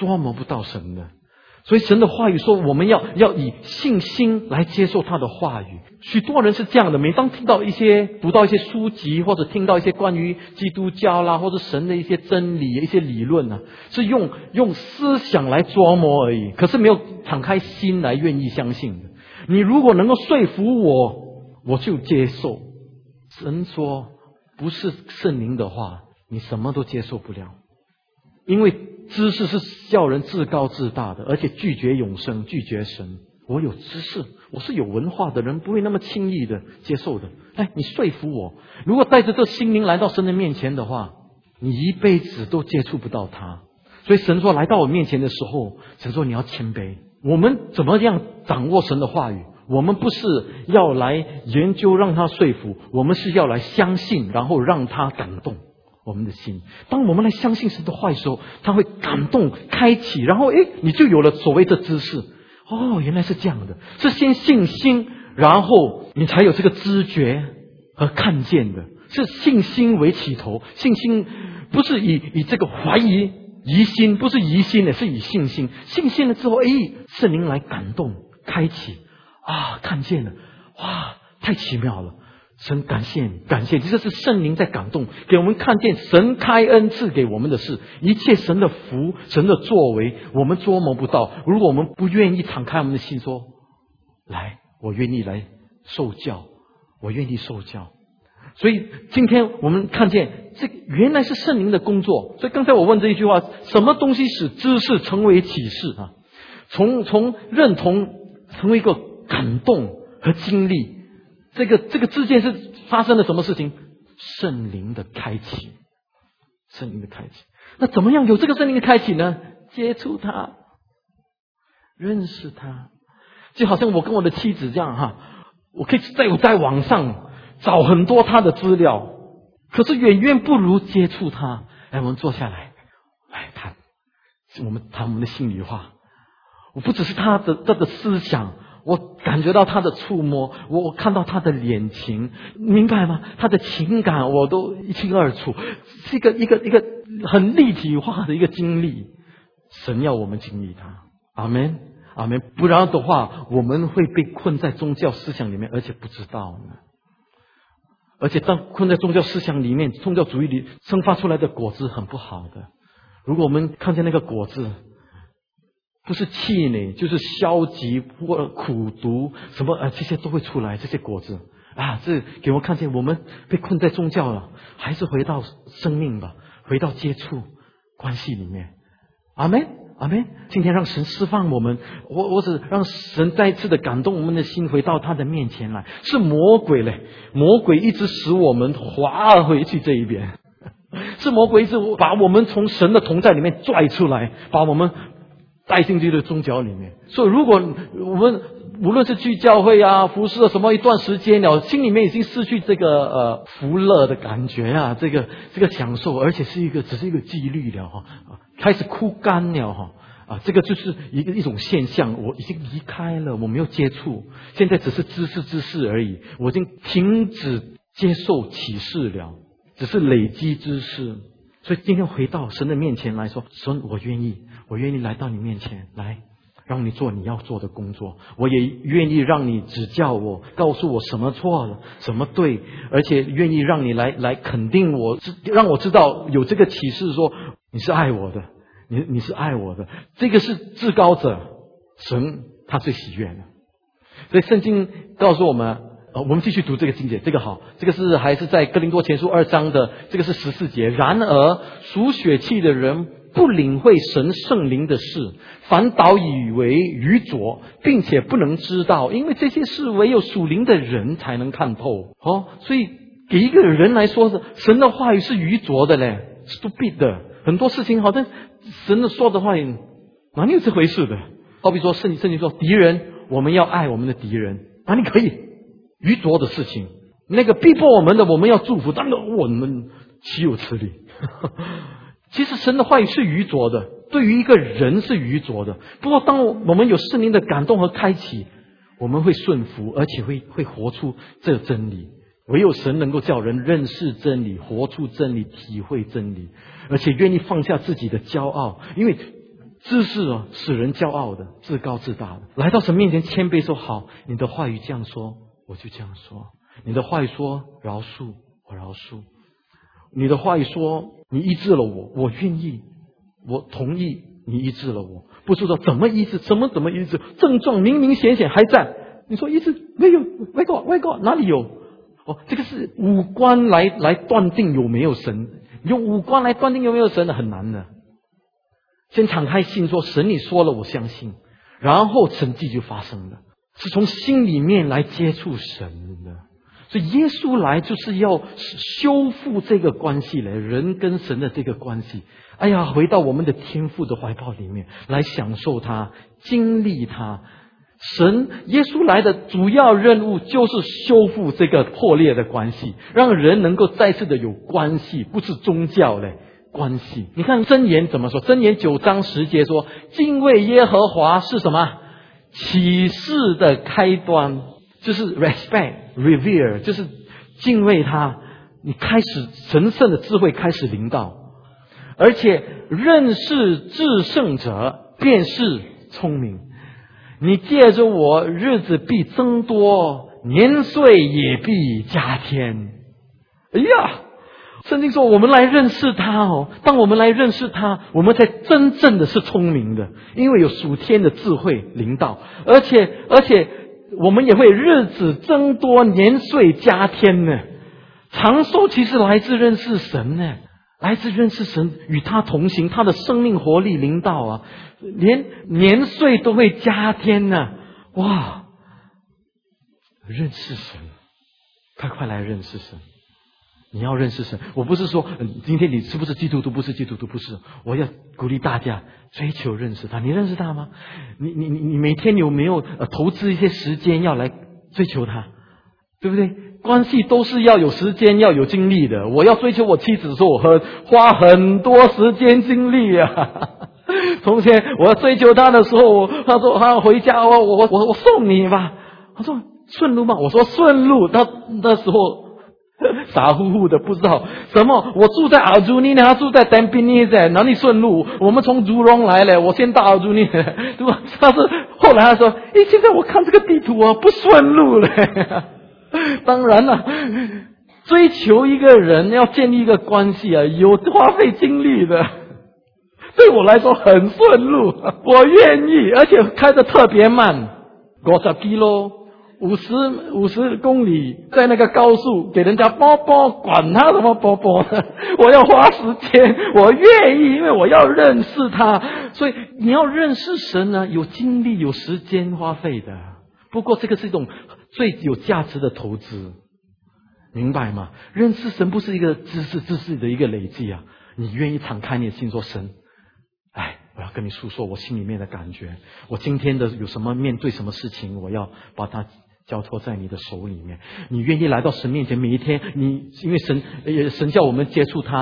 所以神的话语说，我们要以信心来接受他的话语。许多人是这样的，每当读到一些书籍，或者听到一些关于基督教啦，或者神的一些真理、一些理论是用思想来琢磨而已，可是没有敞开心来愿意相信的。你如果能够说服我就接受。神说不是圣灵的话，你什么都接受不了。因为知识是叫人自高自大的，而且拒绝永生，拒绝神。我有知识，我是有文化的人，不会那么轻易的接受的。你说服我，如果带着这心灵来到神的面前的话，你一辈子都接触不到他。所以神说来到我面前的时候，神说你要谦卑。我们怎么样掌握神的话语？我们不是要来研究让他说服，我们是要来相信，然后让他感动我们的心。当我们来相信神的话的时候，他会感动开启，然后你就有了所谓的知识。原来是这样的，是先信心，然后你才有这个知觉和看见的。是信心为起头，信心不是以这个怀疑疑心，不是疑心的，是以信心。信心了之后，圣灵来感动开启看见了，太奇妙了。神感谢，这是圣灵在感动，给我们看见神开恩赐给我们的事，一切神的福、神的作为，我们捉摸不到。如果我们不愿意敞开我们的心，说来，我愿意来受教，我愿意受教。所以今天我们看见这原来是圣灵的工作。所以刚才我问这一句话，什么东西使知识成为启示从认同成为一个感动和经历，这个之间是发生了什么事情？圣灵的开启。那怎么样有这个圣灵的开启呢？接触他，认识他。就好像我跟我的妻子这样我可以在网上找很多他的资料，可是远远不如接触他。我们坐下来谈，我们谈我们的心里话。我不只是他的思想，我感觉到他的触摸，我看到他的脸情，明白吗？他的情感我都一清二楚，是一个很立体化的一个经历。神要我们经历他，阿们，阿们。不然的话，我们会被困在宗教思想里面，而且不知道呢。而且当困在宗教思想里面，宗教主义里生发出来的果子很不好的。如果我们看见那个果子，不是气馁，就是消极或苦毒，什么这些都会出来，这些果子这给我看见我们被困在宗教了，还是回到生命吧，回到接触关系里面。阿们，阿们。今天让神释放我们，我是让神再次的感动我们的心，回到他的面前来。是魔鬼魔鬼一直使我们滑回去这一边，是魔鬼一直把我们从神的同在里面拽出来，把我们带进去的宗教里面。所以如果我们无论是去教会服侍了什么一段时间了，心里面已经失去这个福乐的感觉这个享受，而且只是一个纪律了开始枯干了这个就是一种现象，我已经离开了，我没有接触，现在只是知识而已，我已经停止接受启示了，只是累积知识。所以今天回到神的面前来说，神，我愿意来到你面前来，让你做你要做的工作，我也愿意让你指教我，告诉我什么错了，什么对，而且愿意让你来肯定我，让我知道有这个启示说你是爱我的，你是爱我的，这个是至高者神他最喜悦的。所以圣经告诉我们，我们继续读这个经节，这个好，这个是还是在哥林多前书2章的，这个是14节。然而属血气的人不领会神圣灵的事，反倒以为愚拙，并且不能知道，因为这些事唯有属灵的人才能看透。所以给一个人来说，神的话语是愚拙的嘞 ，stupid 的，很多事情好像神的说的话语哪里有这回事的？好比说圣经说敌人，我们要爱我们的敌人，哪里可以？愚拙的事情，那个逼迫我们的，我们要祝福，当然我们岂有此理？其实神的话语是愚拙的，对于一个人是愚拙的。不过当我们有圣灵的感动和开启，我们会顺服，而且会活出这真理。唯有神能够叫人认识真理，活出真理，体会真理，而且愿意放下自己的骄傲，因为知识使人骄傲的，自高自大的。来到神面前谦卑说，好，你的话语这样说，我就这样说。你的话语说饶恕，我饶恕。你的话语说你医治了我，我愿意，我同意你医治了我。不知道怎么医治，怎么医治，症状明明显显还在，你说医治没有？外国哪里有？这个是五官来断定有没有神，用五官来断定有没有神很难的。先敞开心说，神你说了我相信，然后神迹就发生了，是从心里面来接触神的。所以耶稣来就是要修复这个关系来，人跟神的这个关系。回到我们的天父的怀抱里面来享受他，经历他。耶稣来的主要任务就是修复这个破裂的关系，让人能够再次的有关系，不是宗教的关系。你看箴言怎么说？箴言9章10节说，敬畏耶和华是什么？启示的开端，就是 revere， 就是敬畏他，你开始神圣的智慧开始临到，而且认识至圣者便是聪明。你借着我，日子必增多，年岁也必加添。圣经说我们来认识他当我们来认识他，我们才真正的是聪明的，因为有属天的智慧临到，而且我们也会日子增多，年岁加添呢。长寿其实来自认识神呢，来自认识神，与他同行，他的生命活力临到连年岁都会加添呢。哇，认识神，快来认识神。你要认识神，我不是说今天你是不是基督徒，不是基督徒，不是，我要鼓励大家追求认识他。你认识他吗？你每天有没有投资一些时间要来追求他，对不对？关系都是要有时间要有精力的。我要追求我妻子，说我花很多时间精力从前我要追求他的时候，他说他回家我送你吧，他说顺路吗？我说顺路。那时候傻乎乎的不知道什么，我住在阿朱尼呢，他住在丹宾尼在哪里顺路？我们从竹龙来了，我先到阿朱尼，对吧？但是后来他说现在我看这个地图不顺路了。当然了，追求一个人要建立一个关系有花费精力的。对我来说很顺路，我愿意，而且开得特别慢，50 km50公里，在那个高速给人家包包，管他什么包包呢？我要花时间，我愿意，因为我要认识他。所以你要认识神呢，有精力有时间花费的。不过这个是一种最有价值的投资，明白吗？认识神不是一个知识的一个累积你愿意敞开你的心说，神我要跟你诉说我心里面的感觉，我今天的有什么面对什么事情，我要把它交托在你的手里面。你愿意来到神面前，每一天因为神叫我们接触他，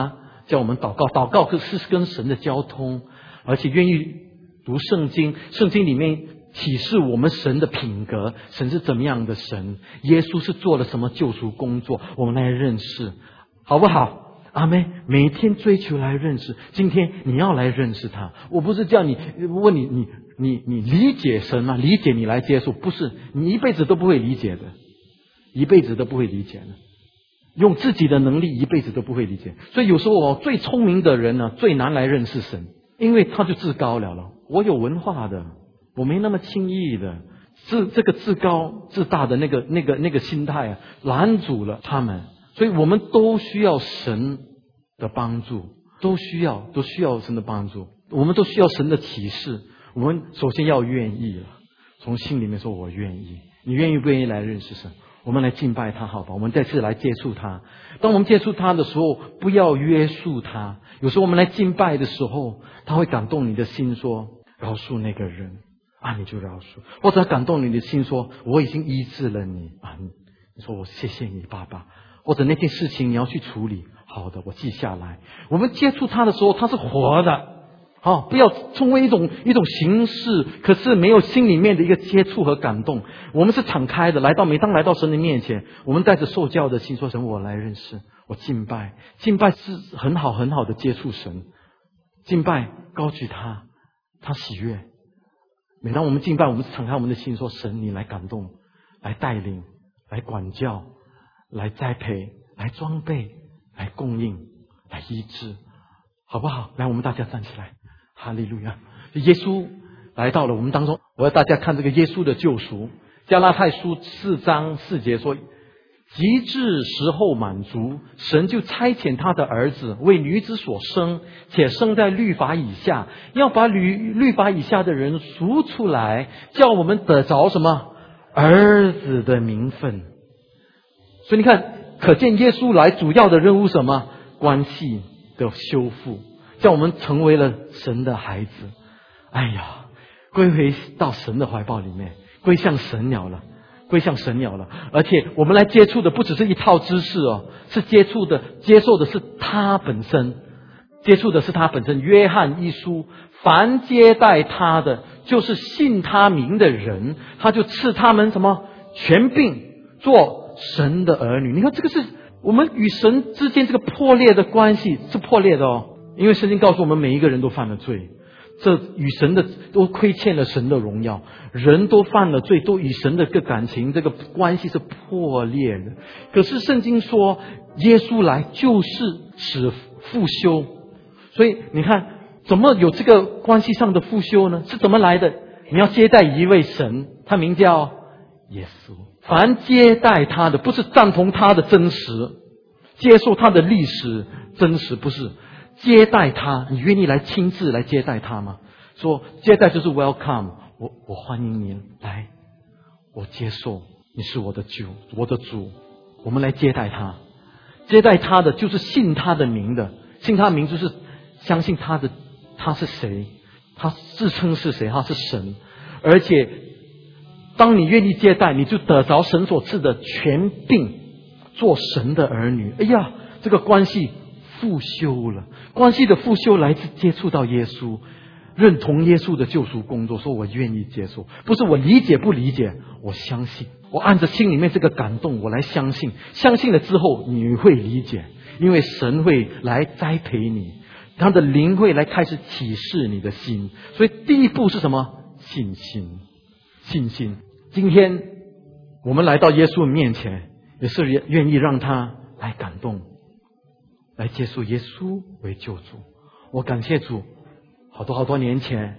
叫我们祷告，祷告是跟神的交通，而且愿意读圣经，圣经里面启示我们神的品格，神是怎么样的神，耶稣是做了什么救赎工作，我们来认识，好不好？阿们。每天追求来认识，今天你要来认识他。我不是叫你问你理解神吗？理解你来接受，不是，你一辈子都不会理解的，一辈子都不会理解的。用自己的能力一辈子都不会理解。所以有时候最聪明的人呢，最难来认识神，因为他就自高了。我有文化的，我没那么轻易的。这个自高自大的那个心态啊，拦阻了他们。所以我们都需要神的帮助，都需要神的帮助，我们都需要神的启示。我们首先要愿意了，从心里面说我愿意。你愿意不愿意来认识神？我们来敬拜他，好吧？我们再次来接触他。当我们接触他的时候，不要约束他。有时候我们来敬拜的时候，他会感动你的心，说饶恕那个人啊，你就饶恕；或者感动你的心，说我已经医治了你啊，你说我谢谢你，爸爸。或者那件事情你要去处理，好的，我记下来。我们接触他的时候，他是活的，不要成为一种形式，可是没有心里面的一个接触和感动。我们是敞开的，每当来到神的面前，我们带着受教的心说：神，我来认识，我敬拜。敬拜是很好的接触神，敬拜高举他喜悦。每当我们敬拜，我们敞开我们的心说：神，你来感动，来带领，来管教，来栽培，来装备，来供应，来医治，好不好？来，我们大家站起来，哈利路亚！耶稣来到了我们当中，我要大家看这个耶稣的救赎。加拉太书4章4节说：及至时候满足，神就差遣他的儿子为女子所生，且生在律法以下，要把律法以下的人赎出来，叫我们得着什么？儿子的名分。所以你看，可见耶稣来主要的任务什么？关系的修复，叫我们成为了神的孩子。哎呀，归回到神的怀抱里面，归向神了。而且我们来接触的不只是一套知识是接受的是他本身，约翰一书，凡接待他的，就是信他名的人，他就赐他们什么权柄，做神的儿女。你看，这个是我们与神之间这个破裂的关系是破裂的因为圣经告诉我们每一个人都犯了罪，这与神的都亏欠了神的荣耀，人都犯了罪，都与神的个感情这个关系是破裂的。可是圣经说耶稣来就是使复修，所以你看怎么有这个关系上的复修呢？是怎么来的？你要接待一位神，他名叫耶稣。凡接待他的，不是赞同他的真实，接受他的历史真实，不是接待他。你愿意来亲自来接待他吗？说接待就是 welcome， 我欢迎您来，我接受你是我的主，我们来接待他。接待他的就是信他的名的，信他的名就是相信他是谁，他自称是谁，他是神。而且当你愿意接待，你就得着神所赐的权柄，做神的儿女。哎呀，这个关系复修了。关系的复修来自接触到耶稣，认同耶稣的救赎工作，说我愿意接受，不是我理解不理解，我相信，我按着心里面这个感动，我来相信。相信了之后你会理解，因为神会来栽培你，他的灵会来开始启示你的心。所以第一步是什么？信心。今天我们来到耶稣面前，也是愿意让他来感动，来接受耶稣为救主。我感谢主，好多年前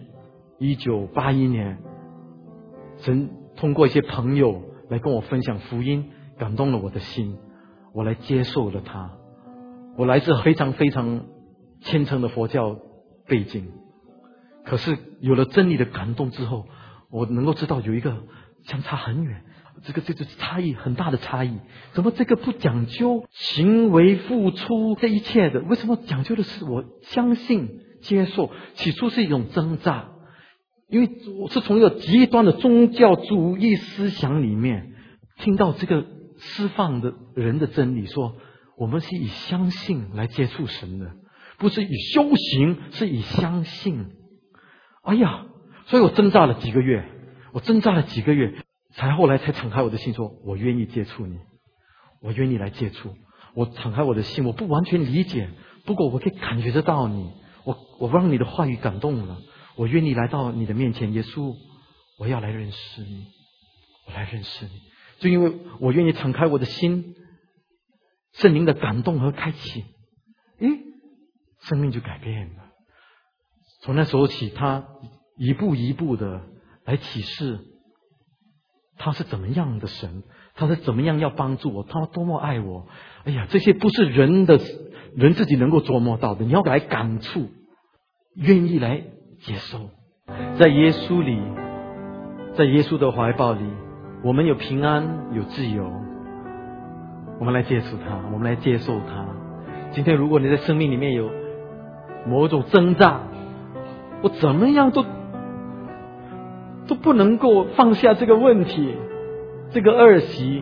1981年，神通过一些朋友来跟我分享福音，感动了我的心，我来接受了他。我来自非常非常虔诚的佛教背景，可是有了真理的感动之后，我能够知道有一个相差很远，这个差异很大的差异。怎么这个不讲究行为付出这一切的？为什么讲究的是我相信接受？起初是一种挣扎，因为我是从一个极端的宗教主义思想里面听到这个释放的人的真理，说我们是以相信来接触神的。 不是以修行，是以相信。哎呀，所以我挣扎了几个月，才后来才敞开我的心说，我愿意接触你，我愿意来接触。我敞开我的心，我不完全理解，不过我可以感觉得到你，我让你的话语感动了，我愿意来到你的面前，耶稣，我要来认识你，我来认识你。就因为我愿意敞开我的心，圣灵的感动和开启，生命就改变了。从那时候起，他一步一步的来启示他是怎么样的神，他是怎么样要帮助我，他多么爱我。哎呀，这些不是人自己能够琢磨到的，你要来感触，愿意来接受。在耶稣里，在耶稣的怀抱里，我们有平安，有自由。我们来接触他，我们来接受他。今天如果你在生命里面有某种挣扎，我怎么样都不能够放下这个问题，这个恶习，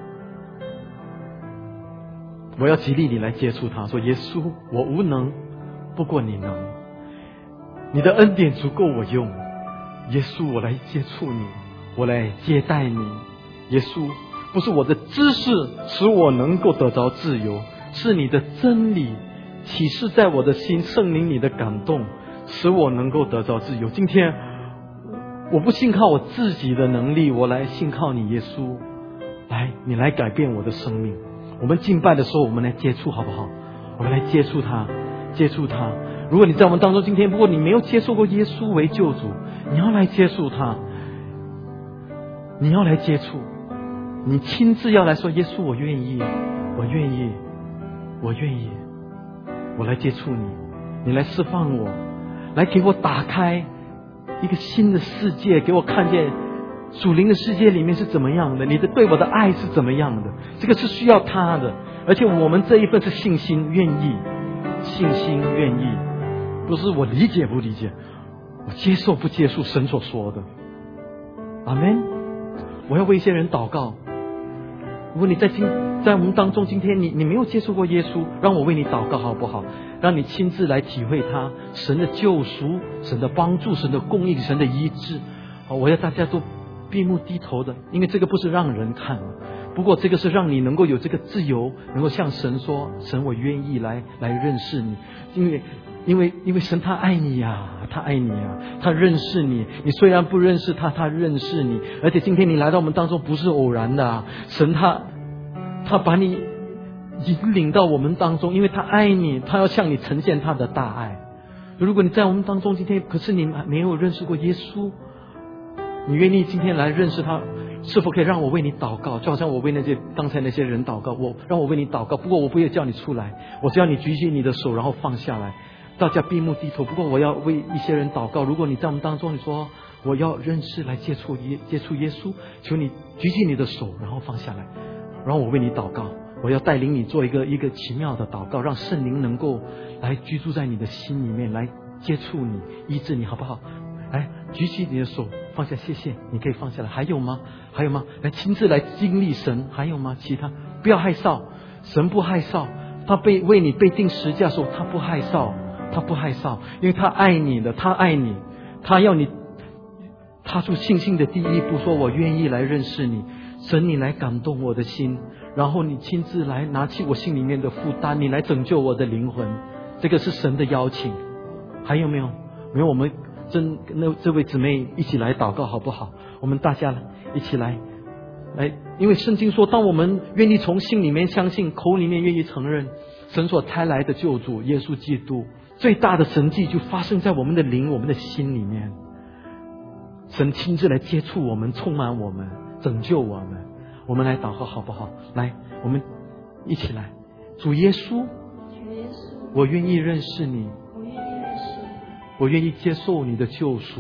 我要极力你来接触他，说耶稣，我无能，不过你能，你的恩典足够我用。耶稣，我来接触你，我来接待你。耶稣，不是我的知识使我能够得着自由，是你的真理启示在我的心，圣灵你的感动使我能够得着自由。今天我不信靠我自己的能力，我来信靠你，耶稣，来，你来改变我的生命。我们敬拜的时候，我们来接触好不好？我们来接触他，接触他。如果你在我们当中今天，如果你没有接受过耶稣为救主，你要来接触他，你要来接触，你亲自要来说，耶稣，我愿意，我愿意，我愿意，我来接触你，你来释放我，来给我打开一个新的世界，给我看见属灵的世界里面是怎么样的，你的对我的爱是怎么样的。这个是需要他的，而且我们这一份是信心，愿意，信心愿意，不是我理解不理解，我接受不接受神所说的。阿们。我要为一些人祷告，如果你在我们当中，今天你没有接触过耶稣，让我为你祷告好不好？让你亲自来体会他神的救赎、神的帮助、神的供应、神的医治。我要大家都闭目低头的，因为这个不是让人看，不过这个是让你能够有这个自由，能够向神说，神，我愿意来认识你。因为神他爱你呀，他爱你呀，他认识你。你虽然不认识他，他认识你。而且今天你来到我们当中不是偶然的啊，神他把你引领到我们当中，因为他爱你，他要向你呈现他的大爱。如果你在我们当中今天，可是你没有认识过耶稣，你愿意今天来认识他，是否可以让我为你祷告？就好像我为刚才那些人祷告，让我为你祷告。不过我不会叫你出来，我只要你举起你的手，然后放下来。大家闭目低头。不过我要为一些人祷告。如果你在我们当中，你说我要认识来接触耶稣，求你举起你的手，然后放下来，然后我为你祷告。我要带领你做一个奇妙的祷告，让圣灵能够来居住在你的心里面，来接触你，医治你，好不好？来，举起你的手，放下，谢谢，你可以放下来。还有吗？来，亲自来经历神。还有吗？其他不要害臊，神不害臊，他为你被钉十字架的时候，他不害臊，因为他爱你的，他爱你，他要你踏出信心的第一步，说我愿意来认识你。神，你来感动我的心，然后你亲自来拿起我心里面的负担，你来拯救我的灵魂。这个是神的邀请。还有没有？没有，我们这位姊妹一起来祷告好不好？我们大家一起来，因为圣经说，当我们愿意从心里面相信，口里面愿意承认神所差来的救主耶稣基督，最大的神迹就发生在我们的灵、我们的心里面。神亲自来接触我们，充满我们，拯救我们。我们来祷告好不好？来，我们一起来。主耶稣，我愿意认识你，我愿意接受你的救赎，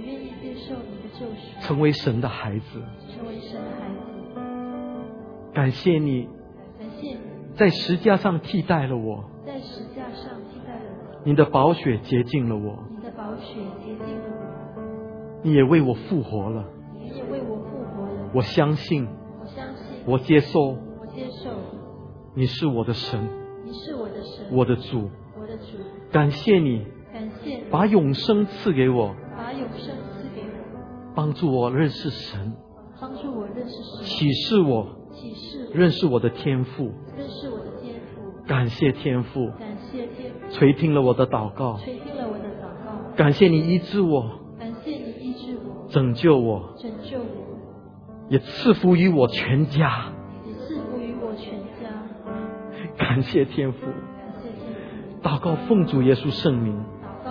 成为神的孩子。感谢你在十字架上替代了我，你的宝血洁净了我，你也为我复活了。我相信，我接受，你是我的神，我的主。 感谢你把永生赐给我，帮助我认识神，启示我认识我的天父，感谢天父垂听了我的祷告，感谢你医治我，拯救我，也赐福于我全家，感谢天父，祷告奉主耶稣圣名，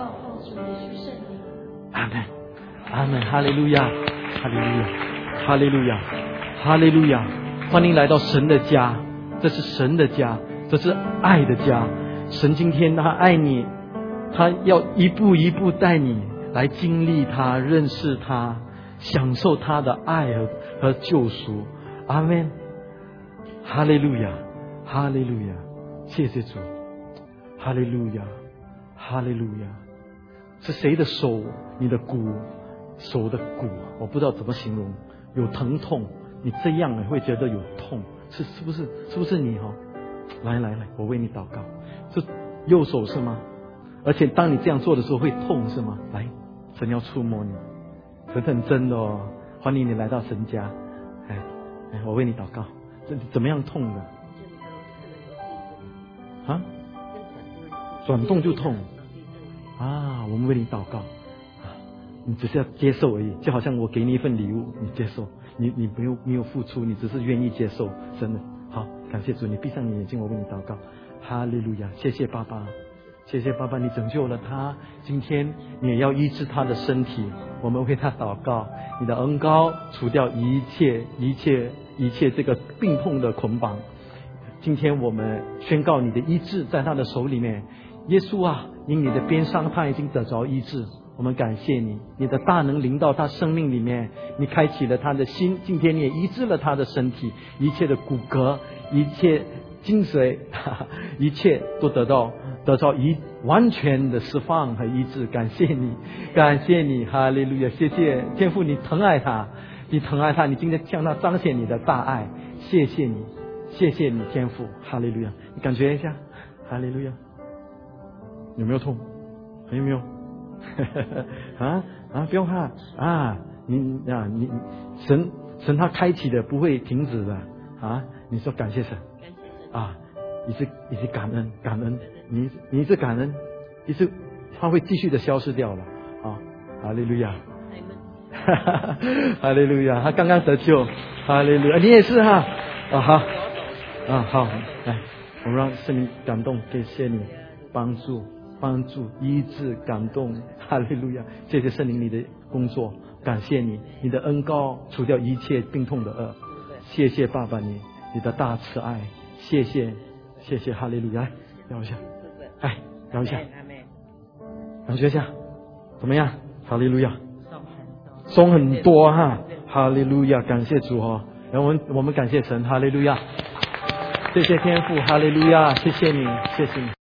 阿门，阿门，哈利路亚，哈利路亚，哈利路亚，哈利路亚！欢迎来到神的家，这是神的家，这是爱的家。神今天他爱你，他要一步一步带你来经历他，认识他，享受他的爱和救赎。阿们，哈利路亚，哈利路亚！谢谢主，哈利路亚，哈利路亚！是谁的手？你的手的骨，我不知道怎么形容，有疼痛，你这样会觉得有痛，是不是你哈？来，我为你祷告。是右手是吗？而且当你这样做的时候会痛是吗？来，神要触摸你，神很真的哦，欢迎你来到神家。我为你祷告。怎么样痛的？啊？转动就痛啊！我们为你祷告啊！你只是要接受而已，就好像我给你一份礼物，你接受，你没有付出，你只是愿意接受，真的好，感谢主！你闭上你眼睛，我为你祷告。哈利路亚！谢谢爸爸，谢谢爸爸，你拯救了他，今天你也要医治他的身体，我们为他祷告，你的恩膏除掉一切这个病痛的捆绑。今天我们宣告你的医治在他的手里面，耶稣啊，因你的鞭伤他已经得着医治，我们感谢你，你的大能临到他生命里面，你开启了他的心，今天你也医治了他的身体，一切的骨骼，一切精髓，一切都得到完全的释放和医治。感谢你，感谢你，哈利路亚！谢谢天父，你疼爱他，你今天向他彰显你的大爱，谢谢你，谢谢你天父，哈利路亚！你感觉一下，哈利路亚，有没有痛？有没有？不用怕啊！你神他开启的不会停止的啊！你说感谢神啊！一直感恩，你一直感恩，一直他会继续的消失掉了啊！哈利路亚，哈利路亚！他刚刚得救，哈利路亚！你也是哈好来，我们让圣灵感动，感谢你帮助、医治、感动，哈利路亚！谢谢圣灵你的工作，感谢你，你的恩膏除掉一切病痛的恶，谢谢爸爸你的大慈爱，谢谢哈利路亚！摇一下，摇一下，感觉一下，怎么样？哈利路亚，松很多哈，哈利路亚！感谢主哦，然后我们感谢神，哈利路亚！谢谢天父，哈利路亚！谢谢你，谢谢你。